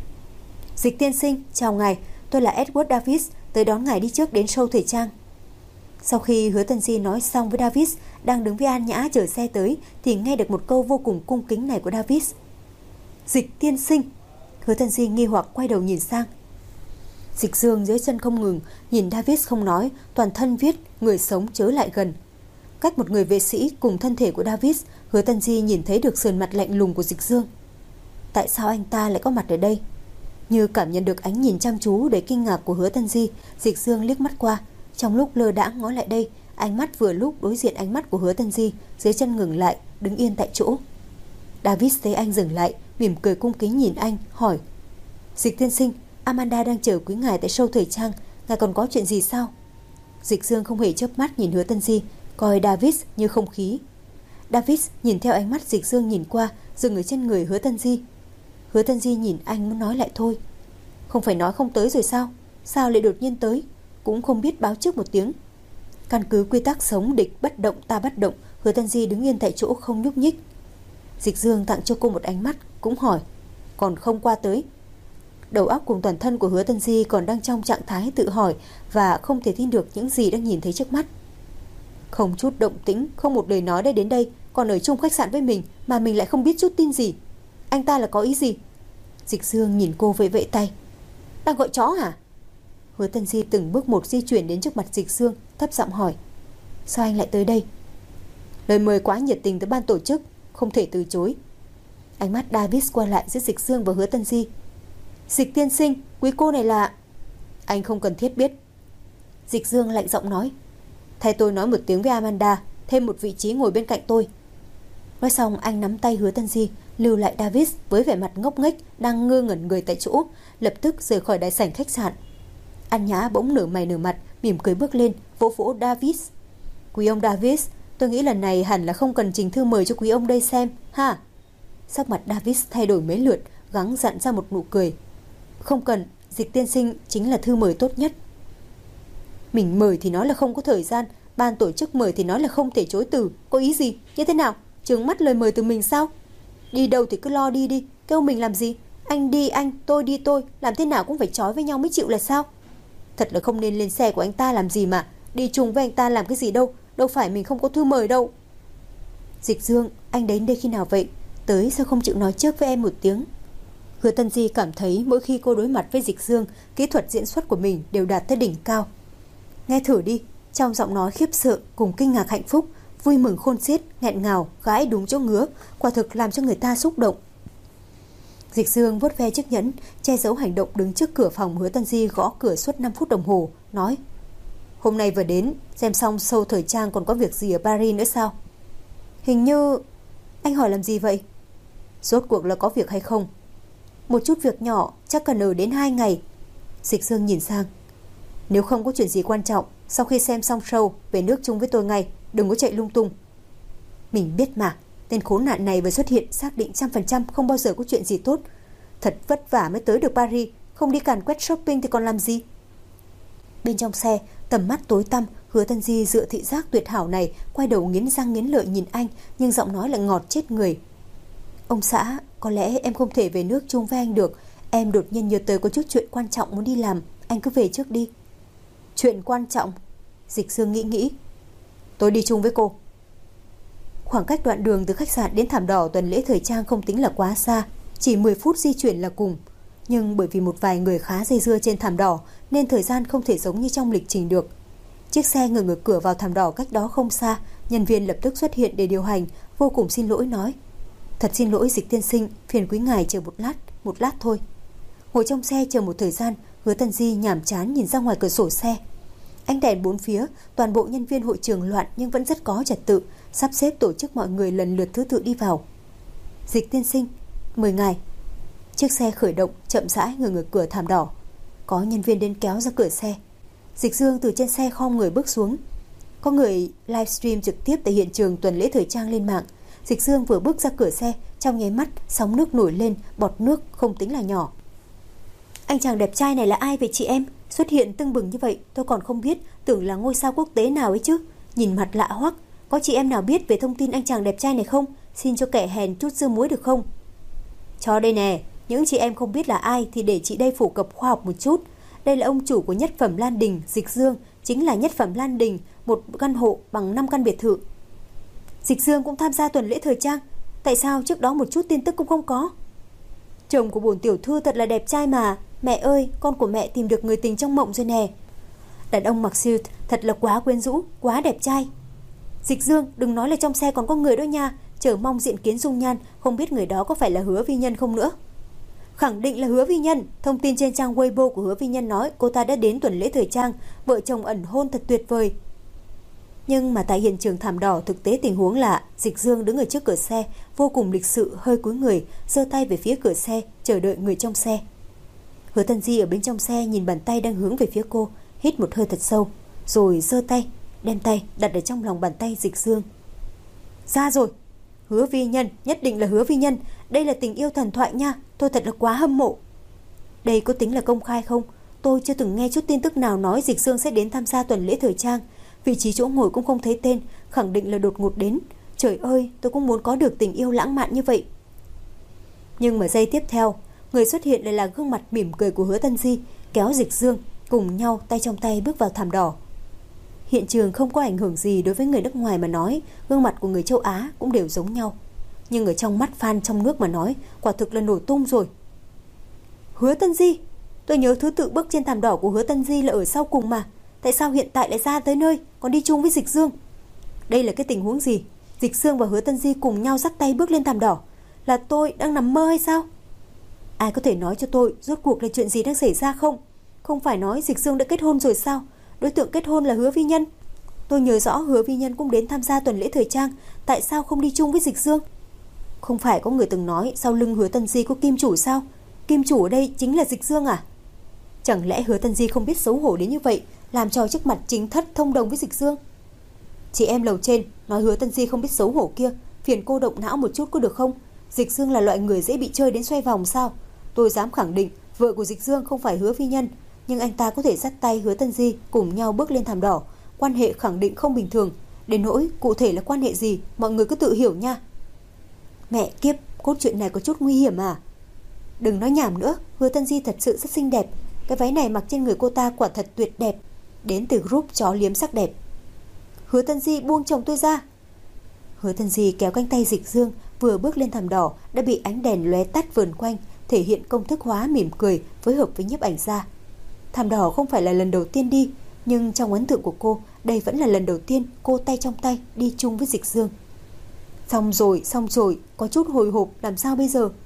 Dịch tiên sinh, chào ngài, tôi là Edward Davis, tới đón ngài đi trước đến show thời trang. Sau khi Hứa Tân Di nói xong với Davis, đang đứng với An Nhã chờ xe tới, thì nghe được một câu vô cùng cung kính này của Davis. Dịch tiên sinh. Hứa Tân Di nghi hoặc quay đầu nhìn sang. Dịch Dương dưới chân không ngừng, nhìn Davis không nói, toàn thân viết người sống chớ lại gần. Cách một người vệ sĩ cùng thân thể của Davis, Hứa Tân Di nhìn thấy được sườn mặt lạnh lùng của Dịch Dương. Tại sao anh ta lại có mặt ở đây? Như cảm nhận được ánh nhìn chăm chú đầy kinh ngạc của Hứa Tân Di, Dịch Dương liếc mắt qua, trong lúc lơ đãng ngó lại đây, ánh mắt vừa lúc đối diện ánh mắt của Hứa Tân Di, dưới chân ngừng lại, đứng yên tại chỗ. Davis thấy anh dừng lại, mỉm cười cung kính nhìn anh, hỏi: Dịch tiên sinh, Amanda đang chờ quý ngài tại show thời trang, ngài còn có chuyện gì sao? Dịch Dương không hề chớp mắt nhìn Hứa Tân Di, coi Davis như không khí. Davis nhìn theo ánh mắt Dịch Dương nhìn qua, dừng ở trên người Hứa Tân Di. Hứa Tân Di nhìn anh muốn nói lại thôi. Không phải nói không tới rồi sao? Sao lại đột nhiên tới? Cũng không biết báo trước một tiếng. Căn cứ quy tắc sống địch bất động ta bất động, Hứa Tân Di đứng yên tại chỗ không nhúc nhích. Dịch Dương tặng cho cô một ánh mắt, cũng hỏi: Còn không qua tới? Đầu óc cùng toàn thân của Hứa Tân Di còn đang trong trạng thái tự hỏi và không thể tin được những gì đang nhìn thấy trước mắt. Không chút động tĩnh, không một lời nói đã đến đây, còn ở chung khách sạn với mình mà mình lại không biết chút tin gì. Anh ta là có ý gì? Dịch Dương nhìn cô vẫy vẫy tay. Đang gọi chó hả? Hứa Tân Di từng bước một di chuyển đến trước mặt Dịch Dương, thấp giọng hỏi: Sao anh lại tới đây? Lời mời quá nhiệt tình tới ban tổ chức, không thể từ chối. Ánh mắt Davis qua lại giữa Dịch Dương và Hứa Tân Di. Dịch tiên sinh, quý cô này là... Anh không cần thiết biết. Dịch Dương lạnh giọng nói. Thay tôi nói một tiếng với Amanda, thêm một vị trí ngồi bên cạnh tôi. Nói xong anh nắm tay Hứa Tân Di, lưu lại Davis với vẻ mặt ngốc nghếch đang ngơ ngẩn người tại chỗ, lập tức rời khỏi đại sảnh khách sạn. An Nhã bỗng nở mày nở mặt, mỉm cười bước lên, vỗ vỗ Davis. Quý ông Davis, tôi nghĩ lần này hẳn là không cần trình thư mời cho quý ông đây xem, ha? Sắc mặt Davis thay đổi mấy lượt, gắng dặn ra một nụ cười. Không cần, Dịch tiên sinh chính là thư mời tốt nhất. Mình mời thì nói là không có thời gian, ban tổ chức mời thì nói là không thể chối từ. Có ý gì? Như thế nào? Trừng mắt lời mời từ mình sao? Đi đâu thì cứ lo đi đi, kêu mình làm gì? Anh đi anh, tôi đi tôi, làm thế nào cũng phải trói với nhau mới chịu là sao? Thật là không nên lên xe của anh ta làm gì mà. Đi chung với anh ta làm cái gì đâu. Đâu phải mình không có thư mời đâu. Dịch Dương, anh đến đây khi nào vậy? Tới sao không chịu nói trước với em một tiếng? Hứa Tân Di cảm thấy mỗi khi cô đối mặt với Dịch Dương, kỹ thuật diễn xuất của mình đều đạt tới đỉnh cao. Nghe thử đi. Trong giọng nói khiếp sợ cùng kinh ngạc hạnh phúc, vui mừng khôn xiết, nghẹn ngào, gãi đúng chỗ ngứa, quả thực làm cho người ta xúc động. Dịch Dương vuốt ve chiếc nhẫn, che giấu hành động đứng trước cửa phòng Hứa Tân Di gõ cửa suốt 5 phút đồng hồ, nói: Hôm nay vừa đến, xem xong show thời trang còn có việc gì ở Paris nữa sao? Hình như... Anh hỏi làm gì vậy? Rốt cuộc là có việc hay không? Một chút việc nhỏ, chắc cần ở đến 2 ngày. Dịch Dương nhìn sang. Nếu không có chuyện gì quan trọng, sau khi xem xong show, về nước chung với tôi ngay, đừng có chạy lung tung. Mình biết mà, tên khốn nạn này vừa xuất hiện xác định 100% không bao giờ có chuyện gì tốt. Thật vất vả mới tới được Paris, không đi càn quét shopping thì còn làm gì? Bên trong xe, tầm mắt tối tăm, Hứa Tân Di dựa thị giác tuyệt hảo này, quay đầu nghiến răng nghiến lợi nhìn anh, nhưng giọng nói lại ngọt chết người. Ông xã, có lẽ em không thể về nước chung với anh được. Em đột nhiên nhớ tới có chút chuyện quan trọng muốn đi làm. Anh cứ về trước đi. Chuyện quan trọng? Dịch Dương nghĩ. Tôi đi chung với cô. Khoảng cách đoạn đường từ khách sạn đến thảm đỏ tuần lễ thời trang không tính là quá xa, chỉ 10 phút di chuyển là cùng. Nhưng bởi vì một vài người khá dây dưa trên thảm đỏ nên thời gian không thể giống như trong lịch trình được. Chiếc xe ngừng ở cửa vào thảm đỏ cách đó không xa. Nhân viên lập tức xuất hiện để điều hành, vô cùng xin lỗi nói: Thật xin lỗi Dịch tiên sinh, phiền quý ngài chờ một lát thôi. Ngồi trong xe chờ một thời gian, Hứa Tân Di nhàm chán nhìn ra ngoài cửa sổ xe. Ánh đèn bốn phía, toàn bộ nhân viên hội trường loạn nhưng vẫn rất có trật tự, sắp xếp tổ chức mọi người lần lượt thứ tự đi vào. Dịch tiên sinh, mời ngài. Chiếc xe khởi động, chậm rãi ngừng ở cửa thảm đỏ. Có nhân viên đến kéo ra cửa xe. Dịch Dương từ trên xe khom người bước xuống. Có người livestream trực tiếp tại hiện trường tuần lễ thời trang lên mạng. Dịch Dương vừa bước ra cửa xe, trong nháy mắt sóng nước nổi lên, bọt nước không tính là nhỏ. Anh chàng đẹp trai này là ai vậy chị em? Xuất hiện tưng bừng như vậy tôi còn không biết, tưởng là ngôi sao quốc tế nào ấy chứ. Nhìn mặt lạ hoắc. Có chị em nào biết về thông tin anh chàng đẹp trai này không? Xin cho kẻ hèn chút dưa muối được không? Cho đây nè, những chị em không biết là ai thì để chị đây phổ cập khoa học một chút. Đây là ông chủ của Nhất Phẩm Lan Đình, Dịch Dương, chính là Nhất Phẩm Lan Đình, một căn hộ bằng 5 căn biệt thự. Dịch Dương cũng tham gia tuần lễ thời trang. Tại sao trước đó một chút tin tức cũng không có? Chồng của bổn tiểu thư thật là đẹp trai mà. Mẹ ơi, con của mẹ tìm được người tình trong mộng rồi nè. Đàn ông mặc suit thật là quá quyến rũ, quá đẹp trai. Dịch Dương, đừng nói là trong xe còn có người đó nha. Chờ mong diện kiến dung nhan, không biết người đó có phải là Hứa Vi Nhân không nữa. Khẳng định là Hứa Vi Nhân. Thông tin trên trang Weibo của Hứa Vi Nhân nói cô ta đã đến tuần lễ thời trang. Vợ chồng ẩn hôn thật tuyệt vời. Nhưng mà tại hiện trường thảm đỏ, thực tế tình huống là Dịch Dương đứng ở trước cửa xe, vô cùng lịch sự, hơi cúi người, giơ tay về phía cửa xe, chờ đợi người trong xe. Hứa Tân Di ở bên trong xe nhìn bàn tay đang hướng về phía cô, hít một hơi thật sâu, rồi giơ tay, đem tay đặt ở trong lòng bàn tay Dịch Dương. Ra rồi, Hứa Vi Nhân, nhất định là Hứa Vi Nhân. Đây là tình yêu thần thoại nha, tôi thật là quá hâm mộ. Đây có tính là công khai không? Tôi chưa từng nghe chút tin tức nào nói Dịch Dương sẽ đến tham gia tuần lễ thời trang. Vị trí chỗ ngồi cũng không thấy tên, khẳng định là đột ngột đến. Trời ơi, tôi cũng muốn có được tình yêu lãng mạn như vậy. Nhưng mà giây tiếp theo, người xuất hiện lại là gương mặt mỉm cười của Hứa Tân Di, kéo Dịch Dương cùng nhau tay trong tay bước vào thảm đỏ. Hiện trường không có ảnh hưởng gì đối với người nước ngoài mà nói, gương mặt của người châu Á cũng đều giống nhau. Nhưng ở trong mắt fan trong nước mà nói, quả thực là nổ tung rồi. Hứa Tân Di, tôi nhớ thứ tự bước trên thảm đỏ của Hứa Tân Di là ở sau cùng mà. Tại sao hiện tại lại ra tới nơi, còn đi chung với Dịch Dương? Đây là cái tình huống gì? Dịch Dương và Hứa Tân Di cùng nhau dắt tay bước lên thảm đỏ. Là tôi đang nằm mơ hay sao? Ai có thể nói cho tôi rốt cuộc là chuyện gì đang xảy ra không? Không phải nói Dịch Dương đã kết hôn rồi sao? Đối tượng kết hôn là Hứa Vi Nhân. Tôi nhớ rõ Hứa Vi Nhân cũng đến tham gia tuần lễ thời trang, tại sao không đi chung với Dịch Dương? Không phải có người từng nói sau lưng Hứa Tân Di có kim chủ sao? Kim chủ ở đây chính là Dịch Dương à? Chẳng lẽ Hứa Tân Di không biết xấu hổ đến như vậy, làm trò trước mặt chính thất thông đồng với Dịch Dương? Chị em lầu trên nói Hứa Tân Di không biết xấu hổ kia, phiền cô động não một chút có được không? Dịch Dương là loại người dễ bị chơi đến xoay vòng sao? Tôi dám khẳng định vợ của Dịch Dương không phải Hứa Vi Nhân, nhưng anh ta có thể dắt tay Hứa Tân Di cùng nhau bước lên thảm đỏ, quan hệ khẳng định không bình thường. Đến nỗi cụ thể là quan hệ gì, mọi người cứ tự hiểu nha. Mẹ kiếp, cốt truyện này có chút nguy hiểm à? Đừng nói nhảm nữa, Hứa Tân Di thật sự rất xinh đẹp. Cái váy này mặc trên người cô ta quả thật tuyệt đẹp, đến từ group chó liếm sắc đẹp. Hứa Tân Di buông chồng tôi ra. Hứa Tân Di kéo cánh tay Dịch Dương, vừa bước lên thảm đỏ đã bị ánh đèn lóe tắt vờn quanh, thể hiện công thức hóa mỉm cười phối hợp với nhiếp ảnh gia. Thảm đỏ không phải là lần đầu tiên đi, nhưng trong ấn tượng của cô, đây vẫn là lần đầu tiên cô tay trong tay đi chung với Dịch Dương. Xong rồi, có chút hồi hộp, làm sao bây giờ?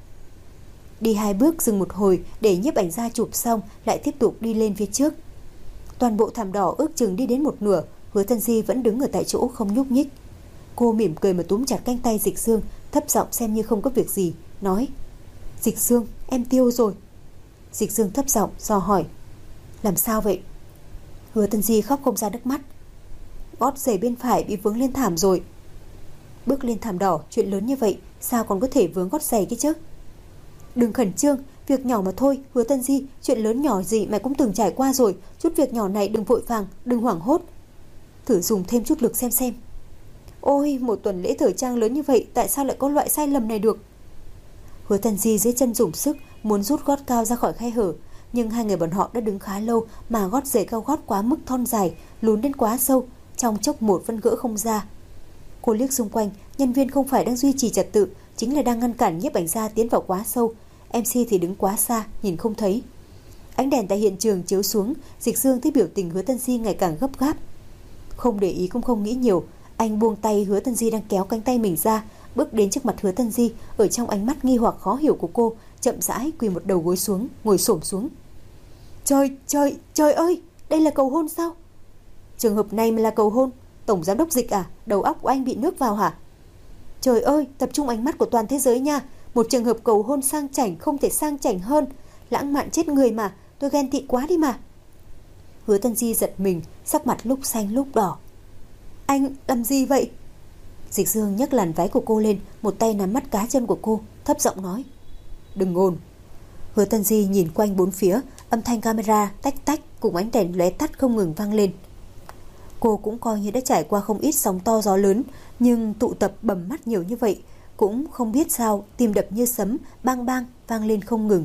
Đi 2 bước dừng một hồi để nhiếp ảnh gia chụp xong, lại tiếp tục đi lên phía trước. Toàn bộ thảm đỏ ước chừng đi đến một nửa, Hứa Tân Di vẫn đứng ở tại chỗ không nhúc nhích. Cô mỉm cười mà túm chặt cánh tay Dịch Dương, thấp giọng xem như không có việc gì, nói: Dịch Dương, em tiêu rồi. Dịch Dương thấp giọng dò hỏi: Làm sao vậy? Hứa Tân Di khóc không ra nước mắt. Gót giày bên phải bị vướng lên thảm rồi. Bước lên thảm đỏ chuyện lớn như vậy, sao còn có thể vướng gót giày cái chứ? Đừng khẩn trương, việc nhỏ mà thôi. Hứa Tân Di, chuyện lớn nhỏ gì mẹ cũng từng trải qua rồi, chút việc nhỏ này đừng vội vàng, đừng hoảng hốt. Thử dùng thêm chút lực xem. Ôi, một tuần lễ thời trang lớn như vậy, tại sao lại có loại sai lầm này được? Hứa Tân Di dưới chân dùng sức muốn rút gót cao ra khỏi khe hở, nhưng hai người bọn họ đã đứng khá lâu mà gót giày cao gót quá mức thon dài, lún đến quá sâu, trong chốc một vẫn gỡ không ra. Cô liếc xung quanh, nhân viên không phải đang duy trì trật tự, chính là đang ngăn cản nhiếp ảnh gia tiến vào quá sâu. MC thì đứng quá xa, nhìn không thấy. Ánh đèn tại hiện trường chiếu xuống, Dịch Dương thấy biểu tình Hứa Tân Di ngày càng gấp gáp. Không để ý cũng không nghĩ nhiều, anh buông tay Hứa Tân Di đang kéo cánh tay mình ra, bước đến trước mặt Hứa Tân Di, ở trong ánh mắt nghi hoặc khó hiểu của cô, chậm rãi quỳ một đầu gối xuống, ngồi xổm xuống. Trời ơi, đây là cầu hôn sao? Trường hợp này mà là cầu hôn? Tổng giám đốc Dịch à, đầu óc của anh bị nước vào hả? Trời ơi, tập trung ánh mắt của toàn thế giới nha. Một trường hợp cầu hôn sang chảnh không thể sang chảnh hơn. Lãng mạn chết người mà, tôi ghen tị quá đi mà. Hứa Tân Di giật mình, sắc mặt lúc xanh lúc đỏ. Anh làm gì vậy? Dịch Dương nhấc làn váy của cô lên, một tay nắm mắt cá chân của cô, thấp giọng nói: Đừng ngôn. Hứa Tân Di nhìn quanh bốn phía, âm thanh camera tách tách cùng ánh đèn lóe tắt không ngừng vang lên. Cô cũng coi như đã trải qua không ít sóng to gió lớn, nhưng tụ tập bầm mắt nhiều như vậy, cũng không biết sao tim đập như sấm, bang bang vang lên không ngừng.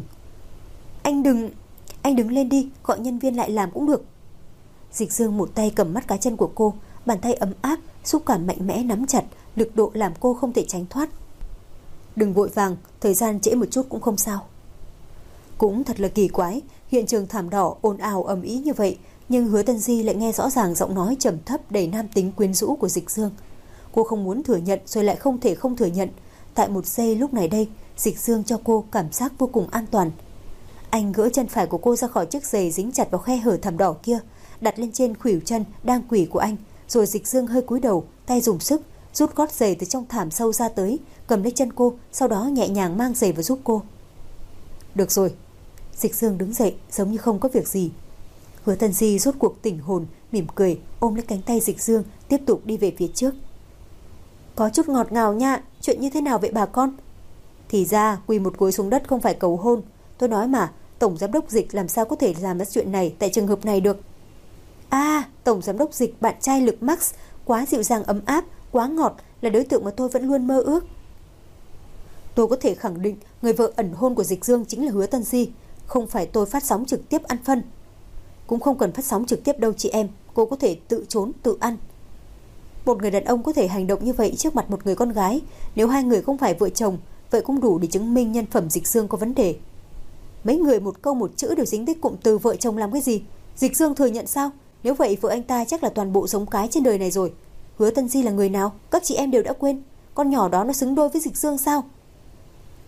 Anh đứng lên đi, gọi nhân viên lại làm cũng được. Dịch Dương một tay cầm mắt cá chân của cô, bàn tay ấm áp, xúc cảm mạnh mẽ nắm chặt, lực độ làm cô không thể tránh thoát. Đừng vội vàng, thời gian trễ một chút cũng không sao. Cũng thật là kỳ quái, hiện trường thảm đỏ ồn ào ầm ĩ như vậy, nhưng Hứa Tân Di lại nghe rõ ràng giọng nói trầm thấp đầy nam tính quyến rũ của Dịch Dương. Cô không muốn thừa nhận rồi lại không thể không thừa nhận. Tại một giây lúc này đây, Dịch Dương cho cô cảm giác vô cùng an toàn. Anh gỡ chân phải của cô ra khỏi chiếc giày dính chặt vào khe hở thảm đỏ kia, đặt lên trên khuỷu chân đang quỳ của anh, rồi Dịch Dương hơi cúi đầu, tay dùng sức rút gót giày từ trong thảm sâu ra tới, cầm lấy chân cô, sau đó nhẹ nhàng mang giày vào giúp cô. Được rồi. Dịch Dương đứng dậy giống như không có việc gì. Hứa Tân Di rốt cuộc tỉnh hồn, mỉm cười ôm lấy cánh tay Dịch Dương, tiếp tục đi về phía trước. Có chút ngọt ngào nha, chuyện như thế nào vậy bà con? Thì ra quỳ một gối xuống đất không phải cầu hôn. Tôi nói mà, tổng giám đốc Dịch làm sao có thể làm ra chuyện này tại trường hợp này được. À, tổng giám đốc Dịch, bạn trai Lực Max, quá dịu dàng ấm áp, quá ngọt, là đối tượng mà tôi vẫn luôn mơ ước. Tôi có thể khẳng định người vợ ẩn hôn của Dịch Dương chính là Hứa Tân Di, không phải tôi phát sóng trực tiếp ăn phân. Cũng không cần phát sóng trực tiếp đâu chị em, cô có thể tự trốn tự ăn. Một người đàn ông có thể hành động như vậy trước mặt một người con gái, nếu hai người không phải vợ chồng, vậy cũng đủ để chứng minh nhân phẩm Dịch Dương có vấn đề. Mấy người một câu một chữ đều dính tới cụm từ vợ chồng làm cái gì? Dịch Dương thừa nhận sao? Nếu vậy vợ anh ta chắc là toàn bộ giống cái trên đời này rồi. Hứa Tân Di là người nào? Các chị em đều đã quên. Con nhỏ đó nó xứng đôi với Dịch Dương sao?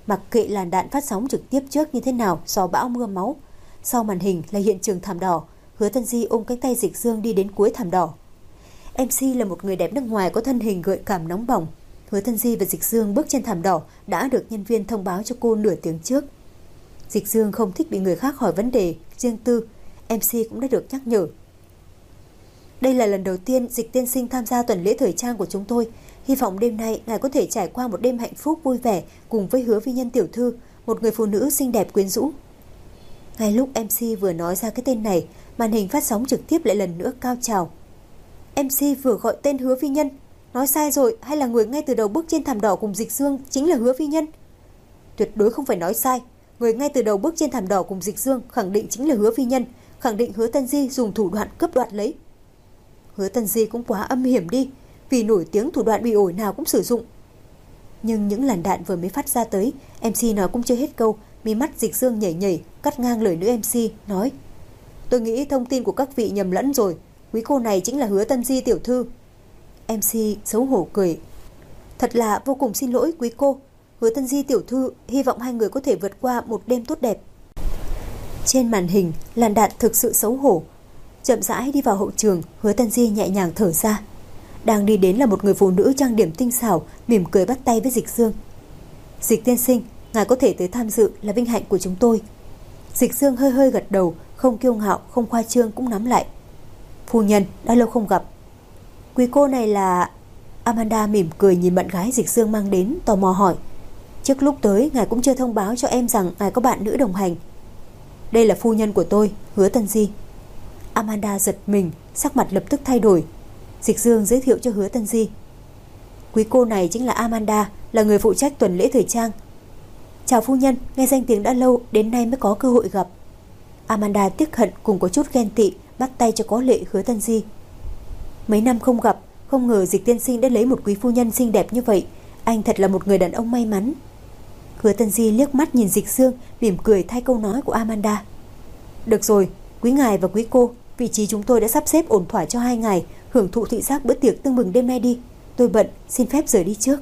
mặc kệ làn đạn phát sóng trực tiếp trước như thế nào, gió bão mưa máu. Sau màn hình là hiện trường thảm đỏ, Hứa Tân Di ôm cánh tay Dịch Dương đi đến cuối thảm đỏ. MC là một người đẹp nước ngoài có thân hình gợi cảm nóng bỏng. Hứa Tân Di và Dịch Dương bước trên thảm đỏ đã được nhân viên thông báo cho cô nửa tiếng trước. Dịch Dương không thích bị người khác hỏi vấn đề riêng tư, MC cũng đã được nhắc nhở. Đây là lần đầu tiên Dịch tiên sinh tham gia tuần lễ thời trang của chúng tôi. Hy vọng đêm nay ngài có thể trải qua một đêm hạnh phúc vui vẻ cùng với Hứa Vi Nhân tiểu thư, một người phụ nữ xinh đẹp quyến rũ. Ngay lúc MC vừa nói ra cái tên này, màn hình phát sóng trực tiếp lại lần nữa cao trào. MC vừa gọi tên Hứa Vi Nhân, nói sai rồi hay là người ngay từ đầu bước trên thảm đỏ cùng Dịch Dương chính là Hứa Vi Nhân? Tuyệt đối không phải nói sai, người ngay từ đầu bước trên thảm đỏ cùng Dịch Dương khẳng định chính là Hứa Vi Nhân, khẳng định Hứa Tân Di dùng thủ đoạn cướp đoạt lấy. Hứa Tân Di cũng quá âm hiểm đi, vì nổi tiếng thủ đoạn bị ổi nào cũng sử dụng. Nhưng những làn đạn vừa mới phát ra tới, MC nói cũng chưa hết câu, mí mắt Dịch Dương nhảy nhảy, cắt ngang lời nữ MC, nói: Tôi nghĩ thông tin của các vị nhầm lẫn rồi, quý cô này chính là Hứa Tân Di tiểu thư. MC xấu hổ cười: Thật là vô cùng xin lỗi quý cô, Hứa Tân Di tiểu thư, hy vọng hai người có thể vượt qua một đêm tốt đẹp. Trên màn hình, làn đạn thực sự xấu hổ. Chậm rãi đi vào hậu trường, Hứa Tân Di nhẹ nhàng thở ra. Đang đi đến là một người phụ nữ trang điểm tinh xảo, mỉm cười bắt tay với Dịch Dương. Dịch tiên sinh, ngài có thể tới tham dự là vinh hạnh của chúng tôi. Dịch Dương hơi hơi gật đầu, không kiêu ngạo, không khoa trương cũng nắm lại. Phu nhân, đã lâu không gặp. Quý cô này là... Amanda mỉm cười nhìn bạn gái Dịch Dương mang đến, tò mò hỏi. Trước lúc tới, ngài cũng chưa thông báo cho em rằng ngài có bạn nữ đồng hành. Đây là phu nhân của tôi, Hứa Tân Di. Amanda giật mình, sắc mặt lập tức thay đổi. Dịch Dương giới thiệu cho Hứa Tân Di. Quý cô này chính là Amanda, là người phụ trách tuần lễ thời trang. Chào phu nhân, nghe danh tiếng đã lâu, đến nay mới có cơ hội gặp. Amanda tiếc hận cùng có chút ghen tị, bắt tay cho có lệ Hứa Tân Di. Mấy năm không gặp, không ngờ Dịch tiên sinh đã lấy một quý phu nhân xinh đẹp như vậy. Anh thật là một người đàn ông may mắn. Hứa Tân Di liếc mắt nhìn Dịch Dương, mỉm cười thay câu nói của Amanda. Được rồi, quý ngài và quý cô, vị trí chúng tôi đã sắp xếp ổn thỏa cho hai ngài, hưởng thụ thị giác bữa tiệc tưng bừng đêm nay đi. Tôi bận, xin phép rời đi trước.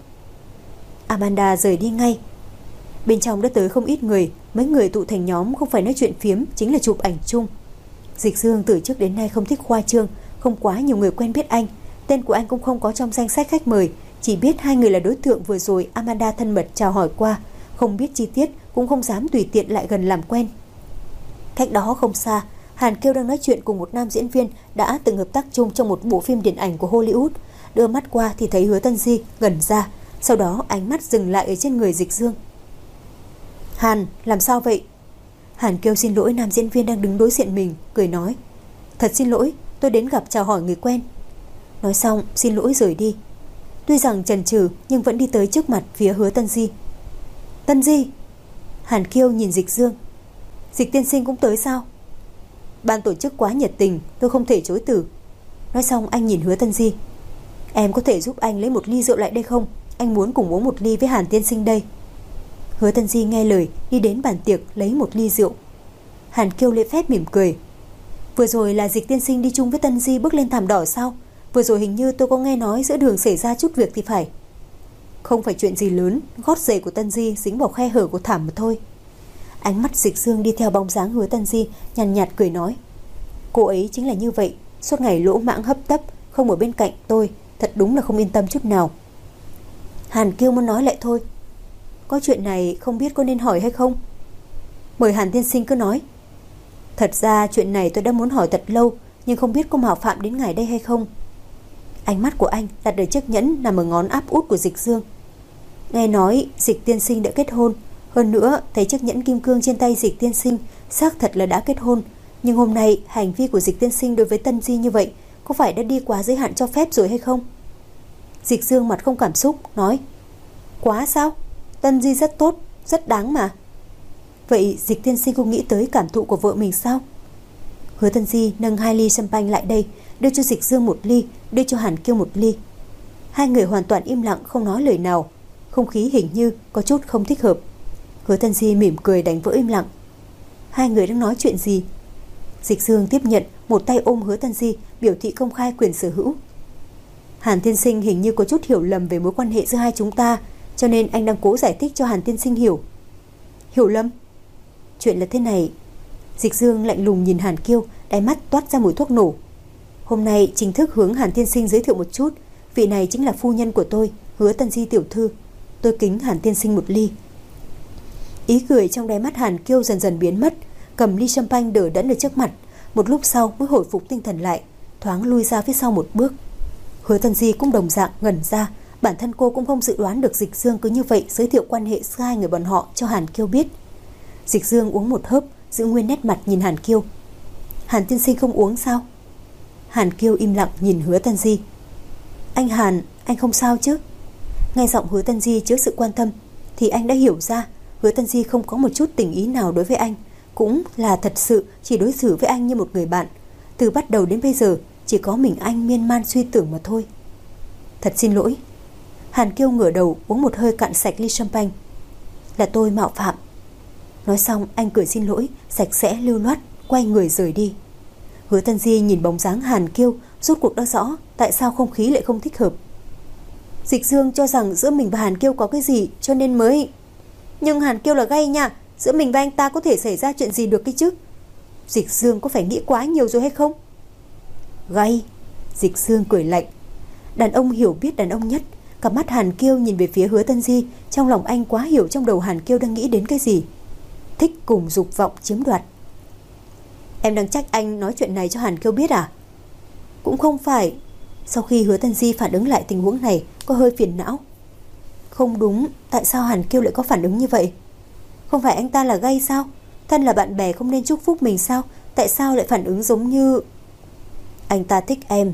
Amanda rời đi ngay. Bên trong đã tới không ít người, mấy người tụ thành nhóm không phải nói chuyện phiếm, chính là chụp ảnh chung. Dịch Dương từ trước đến nay không thích khoa trương, không quá nhiều người quen biết anh, tên của anh cũng không có trong danh sách khách mời, chỉ biết hai người là đối tượng vừa rồi Amanda thân mật chào hỏi qua, không biết chi tiết, cũng không dám tùy tiện lại gần làm quen. Cách đó không xa, Hàn Kiêu đang nói chuyện cùng một nam diễn viên đã từng hợp tác chung trong một bộ phim điện ảnh của Hollywood. Đưa mắt qua thì thấy Hứa Tân Di ngẩn ra, sau đó ánh mắt dừng lại ở trên người Dịch Dương. Hàn, làm sao vậy? Hàn Kiêu xin lỗi nam diễn viên đang đứng đối diện mình, cười nói. Thật xin lỗi, tôi đến gặp chào hỏi người quen. Nói xong, xin lỗi rời đi. Tuy rằng chần chừ nhưng vẫn đi tới trước mặt phía Hứa Tân Di. Tân Di! Hàn Kiêu nhìn Dịch Dương. Dịch tiên sinh cũng tới sao? Ban tổ chức quá nhiệt tình, tôi không thể chối từ. Nói xong anh nhìn Hứa Tân Di. Em có thể giúp anh lấy một ly rượu lại đây không? Anh muốn cùng uống một ly với Hàn tiên sinh đây. Hứa Tân Di nghe lời, đi đến bàn tiệc lấy một ly rượu. Hàn Kiêu lễ phép mỉm cười. Vừa rồi là Dịch tiên sinh đi chung với Tân Di bước lên thảm đỏ sao? Vừa rồi hình như tôi có nghe nói giữa đường xảy ra chút việc thì phải. Không phải chuyện gì lớn, gót giày của Tân Di dính vào khe hở của thảm mà thôi. Ánh mắt Dịch Dương đi theo bóng dáng Hứa Tân Di, nhàn nhạt cười nói. Cô ấy chính là như vậy, suốt ngày lỗ mãng hấp tấp, không ở bên cạnh tôi, thật đúng là không yên tâm chút nào. Hàn Kiêu muốn nói lại thôi. Có chuyện này không biết có nên hỏi hay không? Mời Hàn tiên sinh cứ nói. Thật ra chuyện này tôi đã muốn hỏi thật lâu, nhưng không biết có mạo phạm đến ngài đây hay không. Ánh mắt của anh đặt ở chiếc nhẫn nằm ở ngón áp út của Dịch Dương. Nghe nói Dịch tiên sinh đã kết hôn, hơn nữa thấy chiếc nhẫn kim cương trên tay Dịch tiên sinh xác thật là đã kết hôn. Nhưng hôm nay hành vi của Dịch tiên sinh đối với Tân Di như vậy có phải đã đi quá giới hạn cho phép rồi hay không? Dịch Dương mặt không cảm xúc nói. Quá sao? Tân Di rất tốt, rất đáng mà. Vậy Dịch tiên sinh không nghĩ tới cảm thụ của vợ mình sao? Hứa Tân Di nâng 2 ly champagne lại đây, đưa cho Dịch Dương 1 ly, đưa cho Hàn Kiêu 1 ly. Hai người hoàn toàn im lặng không nói lời nào. Không khí hình như có chút không thích hợp. Hứa Tân Di mỉm cười đánh vỡ im lặng. Hai người đang nói chuyện gì? Dịch Dương tiếp nhận, một tay ôm Hứa Tân Di, biểu thị công khai quyền sở hữu. Hàn tiên sinh hình như có chút hiểu lầm về mối quan hệ giữa hai chúng ta, cho nên anh đang cố giải thích cho Hàn tiên sinh hiểu. Hiểu lầm? Chuyện là thế này. Dịch Dương lạnh lùng nhìn Hàn Kiêu, đáy mắt toát ra mùi thuốc nổ. Hôm nay chính thức hướng Hàn tiên sinh giới thiệu một chút. Vị này chính là phu nhân của tôi, Hứa Tân Di tiểu thư. Tôi kính Hàn tiên sinh một ly. Ý cười trong đáy mắt Hàn Kiêu dần dần biến mất, cầm ly champagne đỡ đẫn ở trước mặt. Một lúc sau mới hồi phục tinh thần lại, thoáng lui ra phía sau một bước. Hứa Tân Di cũng đồng dạng ngẩn ra. Bản thân cô cũng không dự đoán được Dịch Dương cứ như vậy giới thiệu quan hệ giữa hai người bọn họ cho Hàn Kiêu biết. Dịch Dương uống một hớp, giữ nguyên nét mặt nhìn Hàn Kiêu. Hàn tiên sinh không uống sao? Hàn Kiêu im lặng nhìn Hứa Tân Di. Anh Hàn, anh không sao chứ? Nghe giọng Hứa Tân Di chứa sự quan tâm thì anh đã hiểu ra Hứa Tân Di không có một chút tình ý nào đối với anh, cũng là thật sự chỉ đối xử với anh như một người bạn. Từ bắt đầu đến bây giờ chỉ có mình anh miên man suy tưởng mà thôi. Thật xin lỗi. Hàn Kiêu ngửa đầu uống một hơi cạn sạch ly champagne. Là tôi mạo phạm. Nói xong anh cười xin lỗi, sạch sẽ lưu loát, quay người rời đi. Hứa Tân Di nhìn bóng dáng Hàn Kiêu, rốt cuộc đã rõ tại sao không khí lại không thích hợp. Dịch Dương cho rằng giữa mình và Hàn Kiêu có cái gì cho nên mới... Nhưng Hàn Kiêu là gay nha, giữa mình và anh ta có thể xảy ra chuyện gì được cái chứ? Dịch Dương có phải nghĩ quá nhiều rồi hay không? Gay? Dịch Dương cười lạnh. Đàn ông hiểu biết đàn ông nhất. Cặp mắt Hàn Kiêu nhìn về phía Hứa Tân Di, trong lòng anh quá hiểu trong đầu Hàn Kiêu đang nghĩ đến cái gì. Thích cùng dục vọng chiếm đoạt. Em đang trách anh nói chuyện này cho Hàn Kiêu biết à? Cũng không phải. Sau khi Hứa Tân Di phản ứng lại tình huống này, có hơi phiền não. Không đúng, tại sao Hàn Kiêu lại có phản ứng như vậy? Không phải anh ta là gay sao? Thân là bạn bè không nên chúc phúc mình sao? Tại sao lại phản ứng giống như... Anh ta thích em.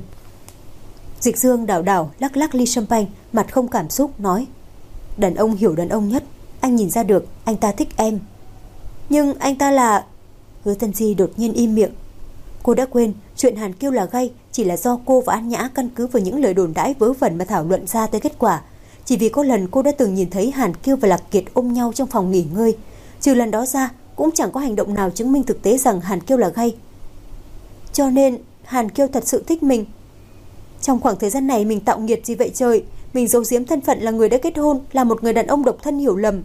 Dịch Dương đảo đảo lắc lắc ly champagne, mặt không cảm xúc nói. Đàn ông hiểu đàn ông nhất. Anh nhìn ra được anh ta thích em. Nhưng anh ta là... Hứa Tân Di đột nhiên im miệng. Cô đã quên chuyện Hàn Kiêu là gay chỉ là do cô và An Nhã căn cứ vào những lời đồn đãi vớ vẩn mà thảo luận ra tới kết quả. Chỉ vì có lần cô đã từng nhìn thấy Hàn Kiêu và Lạc Kiệt ôm nhau trong phòng nghỉ ngơi. Trừ lần đó ra cũng chẳng có hành động nào chứng minh thực tế rằng Hàn Kiêu là gay. Cho nên Hàn Kiêu thật sự thích mình. Trong khoảng thời gian này mình tạo nghiệt gì vậy trời? Mình giấu giếm thân phận là người đã kết hôn, là một người đàn ông độc thân hiểu lầm.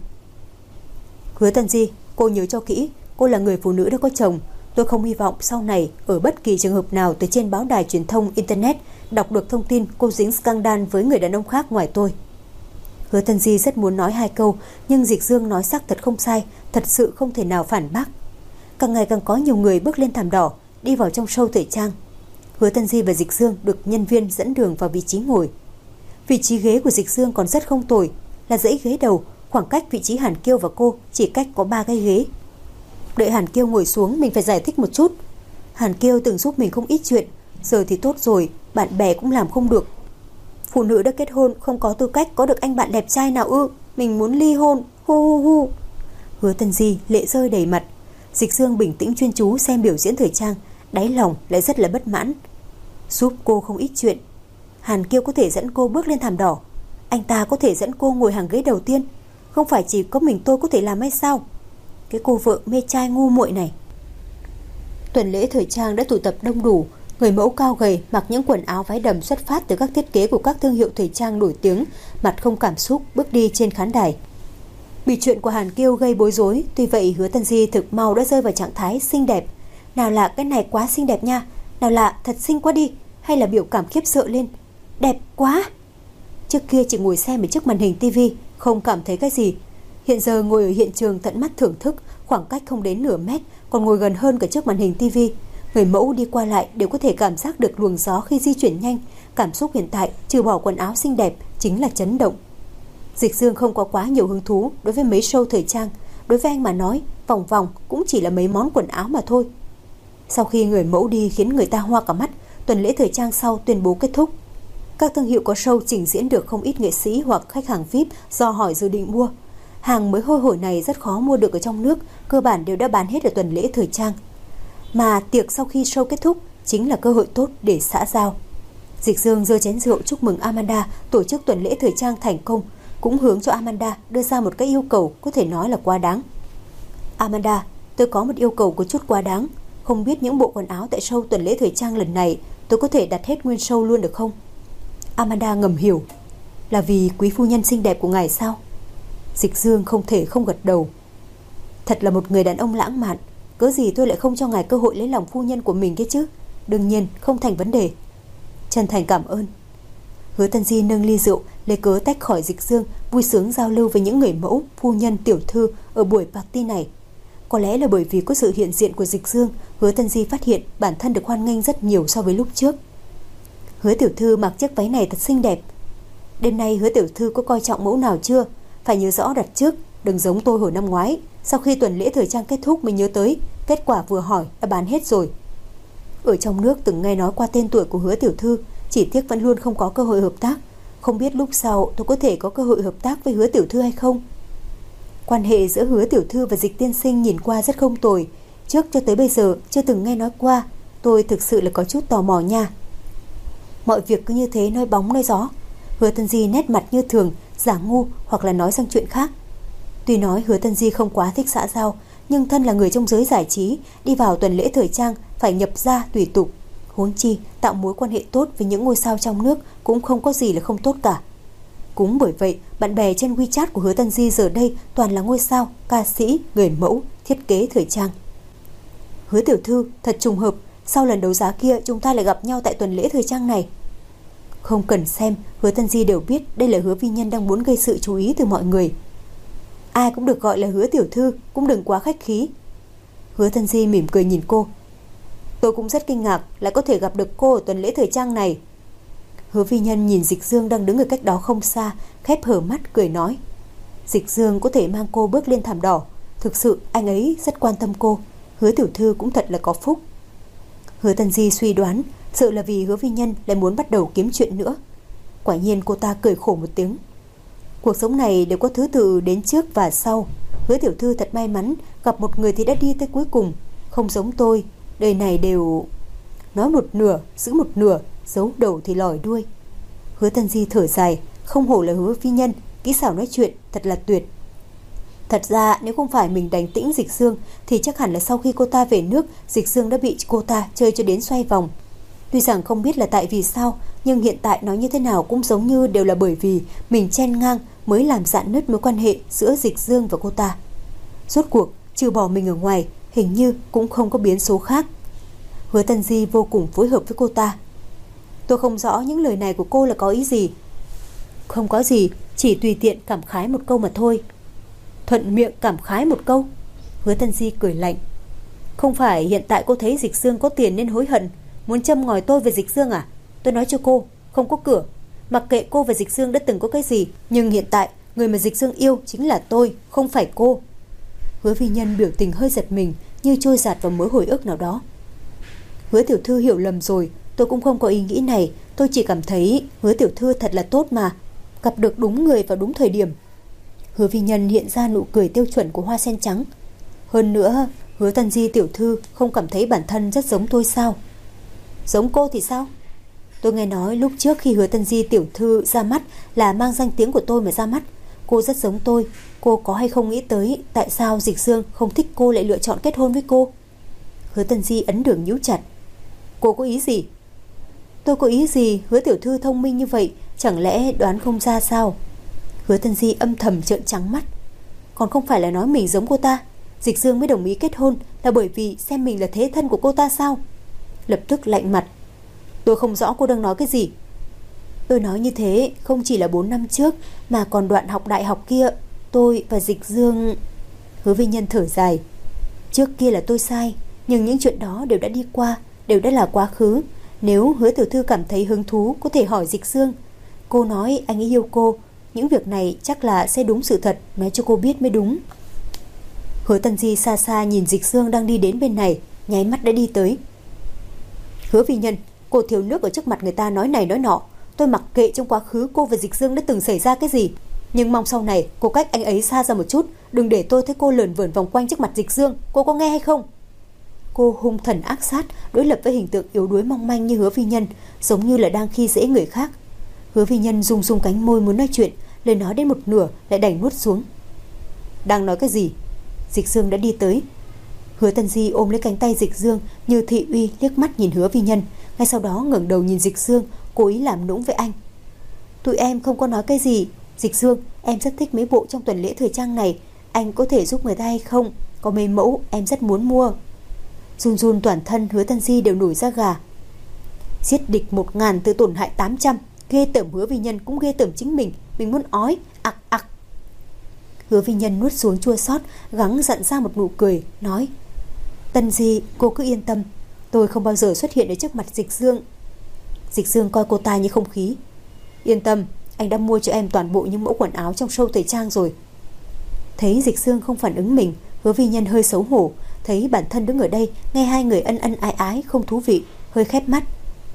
Hứa Tân Di, cô nhớ cho kỹ, cô là người phụ nữ đã có chồng. Tôi không hy vọng sau này ở bất kỳ trường hợp nào từ trên báo đài truyền thông internet đọc được thông tin cô dính scandal với người đàn ông khác ngoài tôi. Hứa Tân Di rất muốn nói hai câu, nhưng Dịch Dương nói xác thật không sai, thật sự không thể nào phản bác. Càng ngày càng có nhiều người bước lên thảm đỏ, đi vào trong show thời trang. Hứa Tân Di và Dịch Dương được nhân viên dẫn đường vào vị trí ngồi. Vị trí ghế của Dịch Dương còn rất không tồi, là dãy ghế đầu, khoảng cách vị trí Hàn Kiêu và cô chỉ cách có 3 cái ghế. Đợi Hàn Kiêu ngồi xuống mình phải giải thích một chút. Hàn Kiêu từng giúp mình không ít chuyện, giờ thì tốt rồi, bạn bè cũng làm không được. Phụ nữ đã kết hôn không có tư cách có được anh bạn đẹp trai nào ư? Mình muốn ly hôn. Hu hu hu. Hứa Tân Di lệ rơi đầy mặt. Dịch Dương bình tĩnh chuyên chú xem biểu diễn thời trang, đáy lòng lại rất là bất mãn. Giúp cô không ít chuyện. Hàn Kiêu có thể dẫn cô bước lên thảm đỏ, anh ta có thể dẫn cô ngồi hàng ghế đầu tiên. Không phải chỉ có mình tôi có thể làm hay sao? Cái cô vợ mê trai ngu muội này. Tuần lễ thời trang đã tụ tập đông đủ. Người mẫu cao gầy mặc những quần áo váy đầm xuất phát từ các thiết kế của các thương hiệu thời trang nổi tiếng, mặt không cảm xúc bước đi trên khán đài. Bị chuyện của Hàn Kiêu gây bối rối, tuy vậy Hứa Tân Di thực mau đã rơi vào trạng thái xinh đẹp. Nào là cái này quá xinh đẹp nha, nào là thật xinh quá đi, hay là biểu cảm khiếp sợ lên, đẹp quá. Trước kia chỉ ngồi xem ở trước màn hình tivi không cảm thấy cái gì. Hiện giờ ngồi ở hiện trường tận mắt thưởng thức, khoảng cách không đến nửa mét, còn ngồi gần hơn cả trước màn hình tivi. Người mẫu đi qua lại đều có thể cảm giác được luồng gió khi di chuyển nhanh. Cảm xúc hiện tại trừ bỏ quần áo xinh đẹp chính là chấn động. Dịch Dương không có quá nhiều hứng thú đối với mấy show thời trang. Đối với anh mà nói, vòng vòng cũng chỉ là mấy món quần áo mà thôi. Sau khi người mẫu đi khiến người ta hoa cả mắt, tuần lễ thời trang sau tuyên bố kết thúc. Các thương hiệu có show trình diễn được không ít nghệ sĩ hoặc khách hàng VIP do hỏi dự định mua. Hàng mới hôi hổi này rất khó mua được ở trong nước, cơ bản đều đã bán hết ở tuần lễ thời trang. Mà tiệc sau khi show kết thúc chính là cơ hội tốt để xã giao. Dịch Dương giơ chén rượu chúc mừng Amanda tổ chức tuần lễ thời trang thành công, cũng hướng cho Amanda đưa ra một cái yêu cầu có thể nói là quá đáng. Amanda, tôi có một yêu cầu có chút quá đáng. Không biết những bộ quần áo tại show tuần lễ thời trang lần này tôi có thể đặt hết nguyên show luôn được không? Amanda ngầm hiểu. Là vì quý phu nhân xinh đẹp của ngài sao? Dịch Dương không thể không gật đầu. Thật là một người đàn ông lãng mạn. Cớ gì tôi lại không cho ngài cơ hội lấy lòng phu nhân của mình kia chứ? Đương nhiên không thành vấn đề. Chân thành cảm ơn. Hứa Tân Di nâng ly rượu, lấy cớ tách khỏi Dịch Dương, vui sướng giao lưu với những người mẫu, phu nhân, tiểu thư ở buổi party này. Có lẽ là bởi vì có sự hiện diện của Dịch Dương, Hứa Tân Di phát hiện bản thân được hoan nghênh rất nhiều so với lúc trước. Hứa tiểu thư mặc chiếc váy này thật xinh đẹp. Đêm nay Hứa tiểu thư có coi trọng mẫu nào chưa? Phải nhớ rõ đặt trước, đừng giống tôi hồi năm ngoái, sau khi tuần lễ thời trang kết thúc mới nhớ tới, kết quả vừa hỏi đã bán hết rồi. Ở trong nước từng nghe nói qua tên tuổi của Hứa tiểu thư, chỉ tiếc vẫn luôn không có cơ hội hợp tác. Không biết lúc sau tôi có thể có cơ hội hợp tác với Hứa tiểu thư hay không? Quan hệ giữa Hứa tiểu thư và Dịch tiên sinh nhìn qua rất không tồi, trước cho tới bây giờ chưa từng nghe nói qua. Tôi thực sự là có chút tò mò nha. Mọi việc cứ như thế nói bóng nói gió. Hứa Tân Di nét mặt như thường, giả ngu hoặc là nói sang chuyện khác. Tuy nói Hứa Tân Di không quá thích xã giao, nhưng thân là người trong giới giải trí, đi vào tuần lễ thời trang phải nhập gia tùy tục. Huống chi tạo mối quan hệ tốt với những ngôi sao trong nước cũng không có gì là không tốt cả. Cũng bởi vậy, bạn bè trên WeChat của Hứa Tân Di giờ đây toàn là ngôi sao, ca sĩ, người mẫu, thiết kế thời trang. Hứa tiểu thư, thật trùng hợp, sau lần đấu giá kia chúng ta lại gặp nhau tại tuần lễ thời trang này. Không cần xem, Hứa Tân Di đều biết đây là Hứa vi nhân đang muốn gây sự chú ý từ mọi người. Ai cũng được gọi là Hứa tiểu thư, cũng đừng quá khách khí. Hứa Tân Di mỉm cười nhìn cô. Tôi cũng rất kinh ngạc lại có thể gặp được cô ở tuần lễ thời trang này. Hứa vi nhân nhìn Dịch Dương đang đứng ở cách đó không xa, khép hờ mắt cười nói. Dịch Dương có thể mang cô bước lên thảm đỏ, thực sự anh ấy rất quan tâm cô. Hứa tiểu thư cũng thật là có phúc. Hứa Tân Di suy đoán, sợ là vì Hứa vi nhân lại muốn bắt đầu kiếm chuyện nữa. Quả nhiên cô ta cười khổ một tiếng. Cuộc sống này đều có thứ tự đến trước và sau. Hứa tiểu thư thật may mắn, gặp một người thì đã đi tới cuối cùng. Không giống tôi, đời này đều nói một nửa, giữ một nửa, giấu đầu thì lòi đuôi. Hứa Tân Di thở dài, không hổ là Hứa vi nhân, kỹ xảo nói chuyện thật là tuyệt. Thật ra nếu không phải mình đánh tĩnh Dịch Dương thì chắc hẳn là sau khi cô ta về nước, Dịch Dương đã bị cô ta chơi cho đến xoay vòng. Tuy rằng không biết là tại vì sao, nhưng hiện tại nói như thế nào cũng giống như đều là bởi vì mình chen ngang mới làm rạn nứt mối quan hệ giữa Dịch Dương và cô ta. Rốt cuộc, trừ bỏ mình ở ngoài, hình như cũng không có biến số khác. Hứa Tân Di vô cùng phối hợp với cô ta. Tôi không rõ những lời này của cô là có ý gì. Không có gì, chỉ tùy tiện cảm khái một câu mà thôi. Thuận miệng cảm khái một câu? Hứa Tân Di cười lạnh. Không phải hiện tại cô thấy Dịch Dương có tiền nên hối hận, muốn châm ngòi tôi về Dịch Dương à? Tôi nói cho cô, không có cửa. Mặc kệ cô và Dịch Dương đã từng có cái gì, nhưng hiện tại người mà Dịch Dương yêu chính là tôi, không phải cô. Hứa vi nhân biểu tình hơi giật mình, như trôi dạt vào mớ hồi ức nào đó. Hứa tiểu thư hiểu lầm rồi, tôi cũng không có ý nghĩ này. Tôi chỉ cảm thấy Hứa tiểu thư thật là tốt mà, gặp được đúng người vào đúng thời điểm. Hứa vi nhân hiện ra nụ cười tiêu chuẩn của hoa sen trắng. Hơn nữa, Hứa Tân Di tiểu thư không cảm thấy bản thân rất giống tôi sao? Giống cô thì sao? Tôi nghe nói lúc trước khi Hứa Tân Di tiểu thư ra mắt là mang danh tiếng của tôi mà ra mắt. Cô rất giống tôi. Cô có hay không nghĩ tới tại sao Dịch Dương không thích cô lại lựa chọn kết hôn với cô? Hứa Tân Di ấn đường nhíu chặt. Cô có ý gì? Tôi có ý gì? Hứa tiểu thư thông minh như vậy, chẳng lẽ đoán không ra sao? Hứa Tân Di âm thầm trợn trắng mắt. Còn không phải là nói mình giống cô ta, Dịch Dương mới đồng ý kết hôn là bởi vì xem mình là thế thân của cô ta sao? Lập tức lạnh mặt. Tôi không rõ cô đang nói cái gì. Tôi nói như thế không chỉ là 4 năm trước, mà còn đoạn học đại học kia. Tôi và Dịch Dương... Hứa vi nhân thở dài. Trước kia là tôi sai, nhưng những chuyện đó đều đã đi qua, đều đã là quá khứ. Nếu Hứa tiểu thư cảm thấy hứng thú, có thể hỏi Dịch Dương. Cô nói anh ấy yêu cô, những việc này chắc là sẽ đúng sự thật, nói cho cô biết mới đúng. Hứa Tân Di xa xa nhìn Dịch Dương đang đi đến bên này, nháy mắt đã đi tới. Hứa vi nhân, cô thiếu nước ở trước mặt người ta nói này nói nọ. Tôi mặc kệ trong quá khứ cô và Dịch Dương đã từng xảy ra cái gì, nhưng mong sau này cô cách anh ấy xa ra một chút, đừng để tôi thấy cô lởn vởn vòng quanh trước mặt Dịch Dương. Cô có nghe hay không? Cô hung thần ác sát, đối lập với hình tượng yếu đuối mong manh như Hứa vi nhân, giống như là đang khi dễ người khác. Hứa vi nhân rung rung cánh môi muốn nói chuyện, lời nói đến một nửa lại đành nuốt xuống. Đang nói cái gì? Dịch Dương đã đi tới. Hứa Tân Di ôm lấy cánh tay Dịch Dương như thị uy, liếc mắt nhìn Hứa vi nhân, ngay sau đó ngẩng đầu nhìn Dịch Dương, cố ý làm nũng với anh. Tụi em không có nói cái gì. Dịch Dương, em rất thích mấy bộ trong tuần lễ thời trang này, anh có thể giúp người ta hay không? Có mấy mẫu em rất muốn mua. Run run toàn thân, Hứa Tân Di đều nổi da gà. Giết địch 1000 tự tổn hại 800. Ghê tởm Hứa Vi Nhân cũng ghê tởm chính mình. Mình muốn ói. Ặc ặc. Hứa Vi Nhân nuốt xuống chua xót, gắng dặn ra một nụ cười, nói: Tân Di, cô cứ yên tâm, tôi không bao giờ xuất hiện ở trước mặt Dịch Dương. Dịch Dương coi cô ta như không khí. Yên tâm, anh đã mua cho em toàn bộ những mẫu quần áo trong show thời trang rồi. Thấy Dịch Dương không phản ứng mình, Hứa Vi Nhân hơi xấu hổ. Thấy bản thân đứng ở đây, nghe hai người ân ân ái ái không thú vị, hơi khép mắt.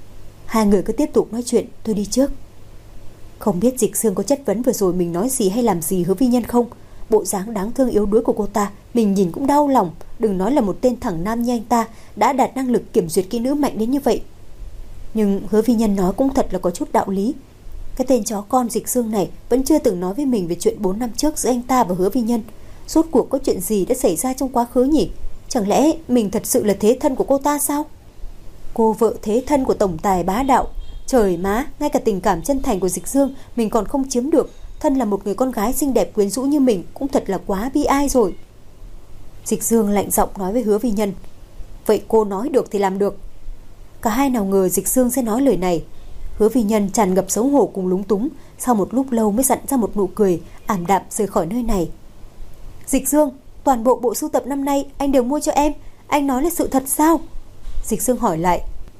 Hai người cứ tiếp tục nói chuyện, tôi đi trước. Không biết Dịch Dương có chất vấn vừa rồi mình nói gì hay làm gì Hứa Vi Nhân không? Bộ dáng đáng thương yếu đuối của cô ta mình nhìn cũng đau lòng. Đừng nói là một tên thẳng nam như anh ta đã đạt năng lực kiểm duyệt kỹ nữ mạnh đến như vậy. Nhưng Hứa Vi Nhân nói cũng thật là có chút đạo lý. Cái tên chó con Dịch Dương này vẫn chưa từng nói với mình về chuyện 4 năm trước giữa anh ta và Hứa Vi Nhân. Rốt cuộc có chuyện gì đã xảy ra trong quá khứ nhỉ? Chẳng lẽ mình thật sự là thế thân của cô ta sao? Cô vợ thế thân của tổng tài bá đạo. Trời má, ngay cả tình cảm chân thành của Dịch Dương mình còn không chiếm được. Thân là một người con gái xinh đẹp quyến rũ như mình cũng thật là quá bi ai rồi. Dịch Dương lạnh giọng nói với Hứa Vi Nhân: Vậy cô nói được thì làm được. Cả hai nào ngờ Dịch Dương sẽ nói lời này. Hứa Vi Nhân tràn ngập xấu hổ cùng lúng túng. Sau một lúc lâu mới dặn ra một nụ cười, ảm đạm rời khỏi nơi này. Dịch Dương, toàn bộ bộ sưu tập năm nay anh đều mua cho em. Anh nói là sự thật sao? Dịch Dương hỏi lại.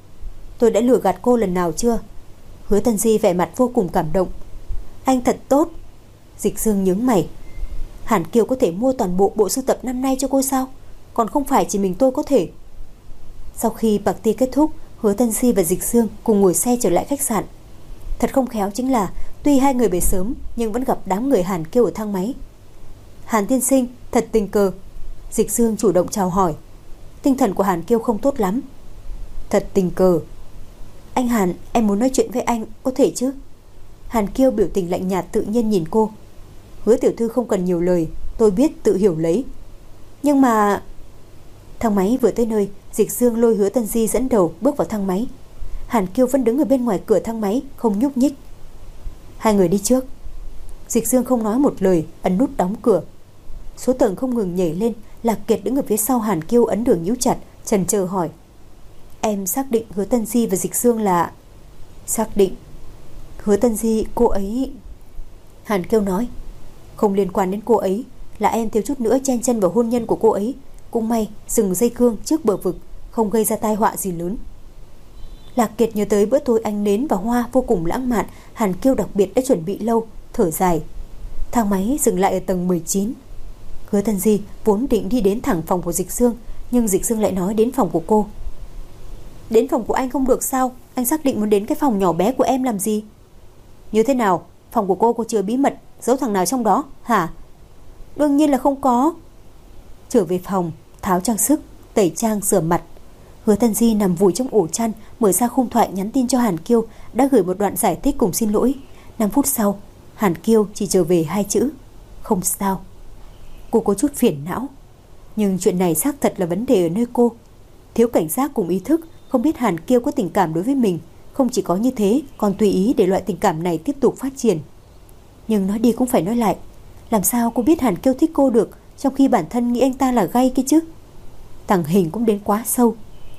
Tôi đã lừa gạt cô lần nào chưa? Hứa Tân Di vẻ mặt vô cùng cảm động. Anh thật tốt. Dịch Dương nhướng mày. Hàn Kiều có thể mua toàn bộ bộ sưu tập năm nay cho cô sao? Còn không phải chỉ mình tôi có thể. Sau khi party kết thúc, Hứa Tân Di và Dịch Dương cùng ngồi xe trở lại khách sạn. Thật không khéo chính là tuy hai người về sớm nhưng vẫn gặp đám người Hàn Kiều ở thang máy. Hàn tiên sinh, thật tình cờ. Dịch Dương chủ động chào hỏi. Tinh thần của Hàn Kiều không tốt lắm. Thật tình cờ. Anh Hàn, em muốn nói chuyện với anh, có thể chứ? Hàn Kiều biểu tình lạnh nhạt tự nhiên nhìn cô. Hứa tiểu thư không cần nhiều lời, tôi biết tự hiểu lấy. Nhưng mà... Thang máy vừa tới nơi, Dịch Dương lôi Hứa Tân Di dẫn đầu bước vào thang máy. Hàn Kiều vẫn đứng ở bên ngoài cửa thang máy, không nhúc nhích. Hai người đi trước. Dịch Dương không nói một lời, ấn nút đóng cửa. Số tầng không ngừng nhảy lên. Lạc Kiệt đứng ở phía sau Hàn Kiều ấn đường nhíu chặt, chần chờ hỏi. Em xác định Hứa Tân Di và Dịch Dương là... Xác định. Hứa Tân Di, cô ấy... Hàn Kiều nói. Không liên quan đến cô ấy. Là em thiếu chút nữa chen chân vào hôn nhân của cô ấy. Cũng may dừng dây cương trước bờ vực, không gây ra tai họa gì lớn. Lạc Kiệt nhớ tới bữa tối ánh nến và hoa vô cùng lãng mạn Hàn Kiều đặc biệt đã chuẩn bị lâu, thở dài. Thang máy dừng lại ở tầng 19. Hứa Tân Di vốn định đi đến thẳng phòng của Dịch Dương, nhưng Dịch Dương lại nói đến phòng của cô. Đến phòng của anh không được sao? Anh xác định muốn đến cái phòng nhỏ bé của em làm gì? Như thế nào? Phòng của cô chứa bí mật, giấu thằng nào trong đó hả? Đương nhiên là không có. Trở về phòng, tháo trang sức, tẩy trang, rửa mặt. Hứa Tân Di nằm vùi trong ổ chăn, mở ra khung thoại nhắn tin cho Hàn Kiều, đã gửi một đoạn giải thích cùng xin lỗi. 5 phút sau, Hàn Kiều chỉ trở về 2 chữ: không sao. Cô có chút phiền não, nhưng chuyện này xác thật là vấn đề ở nơi cô. Thiếu cảnh giác cùng ý thức, không biết Hàn Kiều có tình cảm đối với mình. Không chỉ có như thế, còn tùy ý để loại tình cảm này tiếp tục phát triển. Nhưng nói đi cũng phải nói lại, làm sao cô biết Hàn Kiều thích cô được, trong khi bản thân nghĩ anh ta là gay kia chứ? Tàng hình cũng đến quá sâu.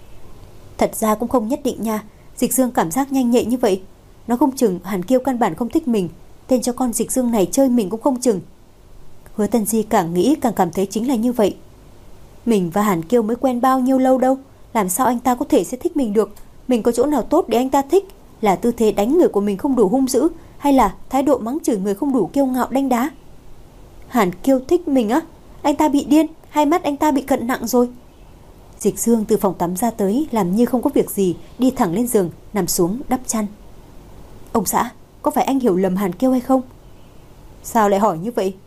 Thật ra cũng không nhất định nha. Dịch Dương cảm giác nhanh nhạy như vậy. Nó không chừng Hàn Kiều căn bản không thích mình. Tên cho con Dịch Dương này chơi mình cũng không chừng. Hứa Tân Di càng nghĩ càng cảm thấy chính là như vậy. Mình và Hàn Kiều mới quen bao nhiêu lâu đâu, làm sao anh ta có thể sẽ thích mình được? Mình có chỗ nào tốt để anh ta thích? Là tư thế đánh người của mình không đủ hung dữ, hay là thái độ mắng chửi người không đủ kiêu ngạo đanh đá? Hàn Kiều thích mình á? Anh ta bị điên, hai mắt anh ta bị cận nặng rồi. Dịch Dương từ phòng tắm ra tới, làm như không có việc gì, đi thẳng lên giường, nằm xuống đắp chăn. Ông xã, có phải anh hiểu lầm Hàn Kiều hay không? Sao lại hỏi như vậy?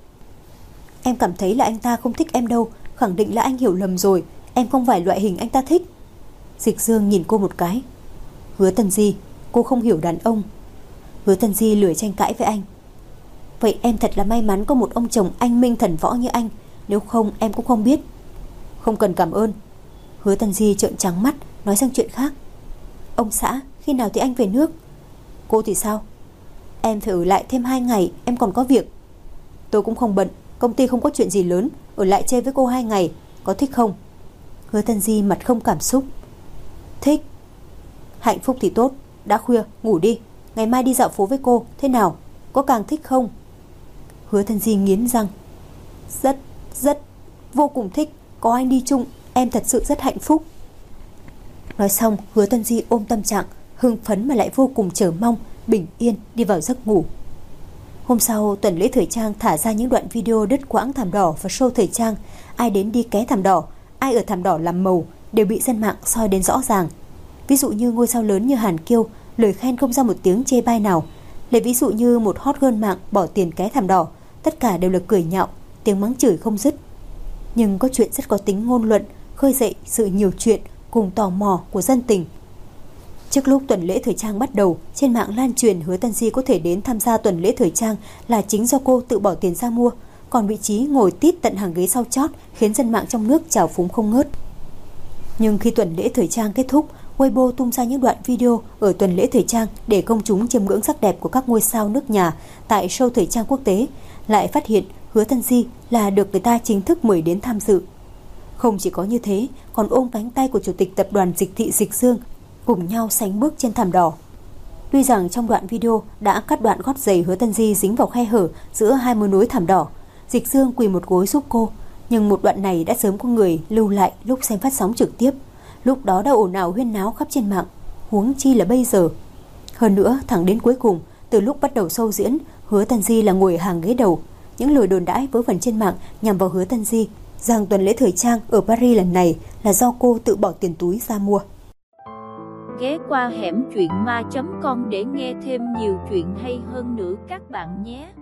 Em cảm thấy là anh ta không thích em đâu. Khẳng định là anh hiểu lầm rồi. Em không phải loại hình anh ta thích. Dịch Dương nhìn cô một cái. Hứa Tân Di, cô không hiểu đàn ông. Hứa Tân Di lười tranh cãi với anh. Vậy em thật là may mắn có một ông chồng anh minh thần võ như anh. Nếu không em cũng không biết. Không cần cảm ơn. Hứa Tân Di trợn trắng mắt, nói sang chuyện khác. Ông xã, khi nào thì anh về nước? Cô thì sao? Em phải ở lại thêm 2 ngày, em còn có việc. Tôi cũng không bận, công ty không có chuyện gì lớn, ở lại chơi với cô 2 ngày. có thích không? Hứa Tân Di mặt không cảm xúc. Thích. Hạnh phúc thì tốt, đã khuya, ngủ đi. Ngày mai đi dạo phố với cô, thế nào? Có càng thích không? Hứa Tân Di nghiến răng. Rất, vô cùng thích. Có anh đi chung, em thật sự rất hạnh phúc. Nói xong, Hứa Tân Di ôm tâm trạng hưng phấn mà lại vô cùng chờ mong, bình yên đi vào giấc ngủ. Hôm sau, tuần lễ thời trang thả ra những đoạn video đứt quãng thảm đỏ và show thời trang. Ai đến đi ké thảm đỏ, ai ở thảm đỏ làm màu đều bị dân mạng soi đến rõ ràng. Ví dụ như ngôi sao lớn như Hàn Kiêu, lời khen không ra một tiếng chê bai nào. Lấy ví dụ như một hot girl mạng bỏ tiền ké thảm đỏ, tất cả đều là cười nhạo, tiếng mắng chửi không dứt. Nhưng có chuyện rất có tính ngôn luận, khơi dậy sự nhiều chuyện cùng tò mò của dân tình. Trước lúc tuần lễ thời trang bắt đầu, trên mạng lan truyền Hứa Tân Di có thể đến tham gia tuần lễ thời trang là chính do cô tự bỏ tiền ra mua, còn vị trí ngồi tít tận hàng ghế sau chót khiến dân mạng trong nước trào phúng không ngớt. Nhưng khi tuần lễ thời trang kết thúc, Weibo tung ra những đoạn video ở tuần lễ thời trang để công chúng chiêm ngưỡng sắc đẹp của các ngôi sao nước nhà tại show thời trang quốc tế, lại phát hiện Hứa Tân Di là được người ta chính thức mời đến tham dự. Không chỉ có như thế, còn ôm cánh tay của chủ tịch tập đoàn Dịch Thị Dịch Dương, cùng nhau sánh bước trên thảm đỏ. Tuy rằng trong đoạn video đã cắt đoạn gót giày Hứa Tân Di dính vào khe hở giữa hai mối nối thảm đỏ, Dịch Dương quỳ một gối giúp cô, nhưng một đoạn này đã sớm có người lưu lại lúc xem phát sóng trực tiếp. Lúc đó đã ồn ào huyên náo khắp trên mạng, huống chi là bây giờ. Hơn nữa, thẳng đến cuối cùng, từ lúc bắt đầu show diễn, Hứa Tân Di là ngồi hàng ghế đầu. Những lời đồn đãi vớ vẩn trên mạng nhằm vào Hứa Tân Di rằng tuần lễ thời trang ở Paris lần này là do cô tự bỏ tiền túi ra mua. Ghé qua hẻm truyện ma.com để nghe thêm nhiều chuyện hay hơn nữa các bạn nhé.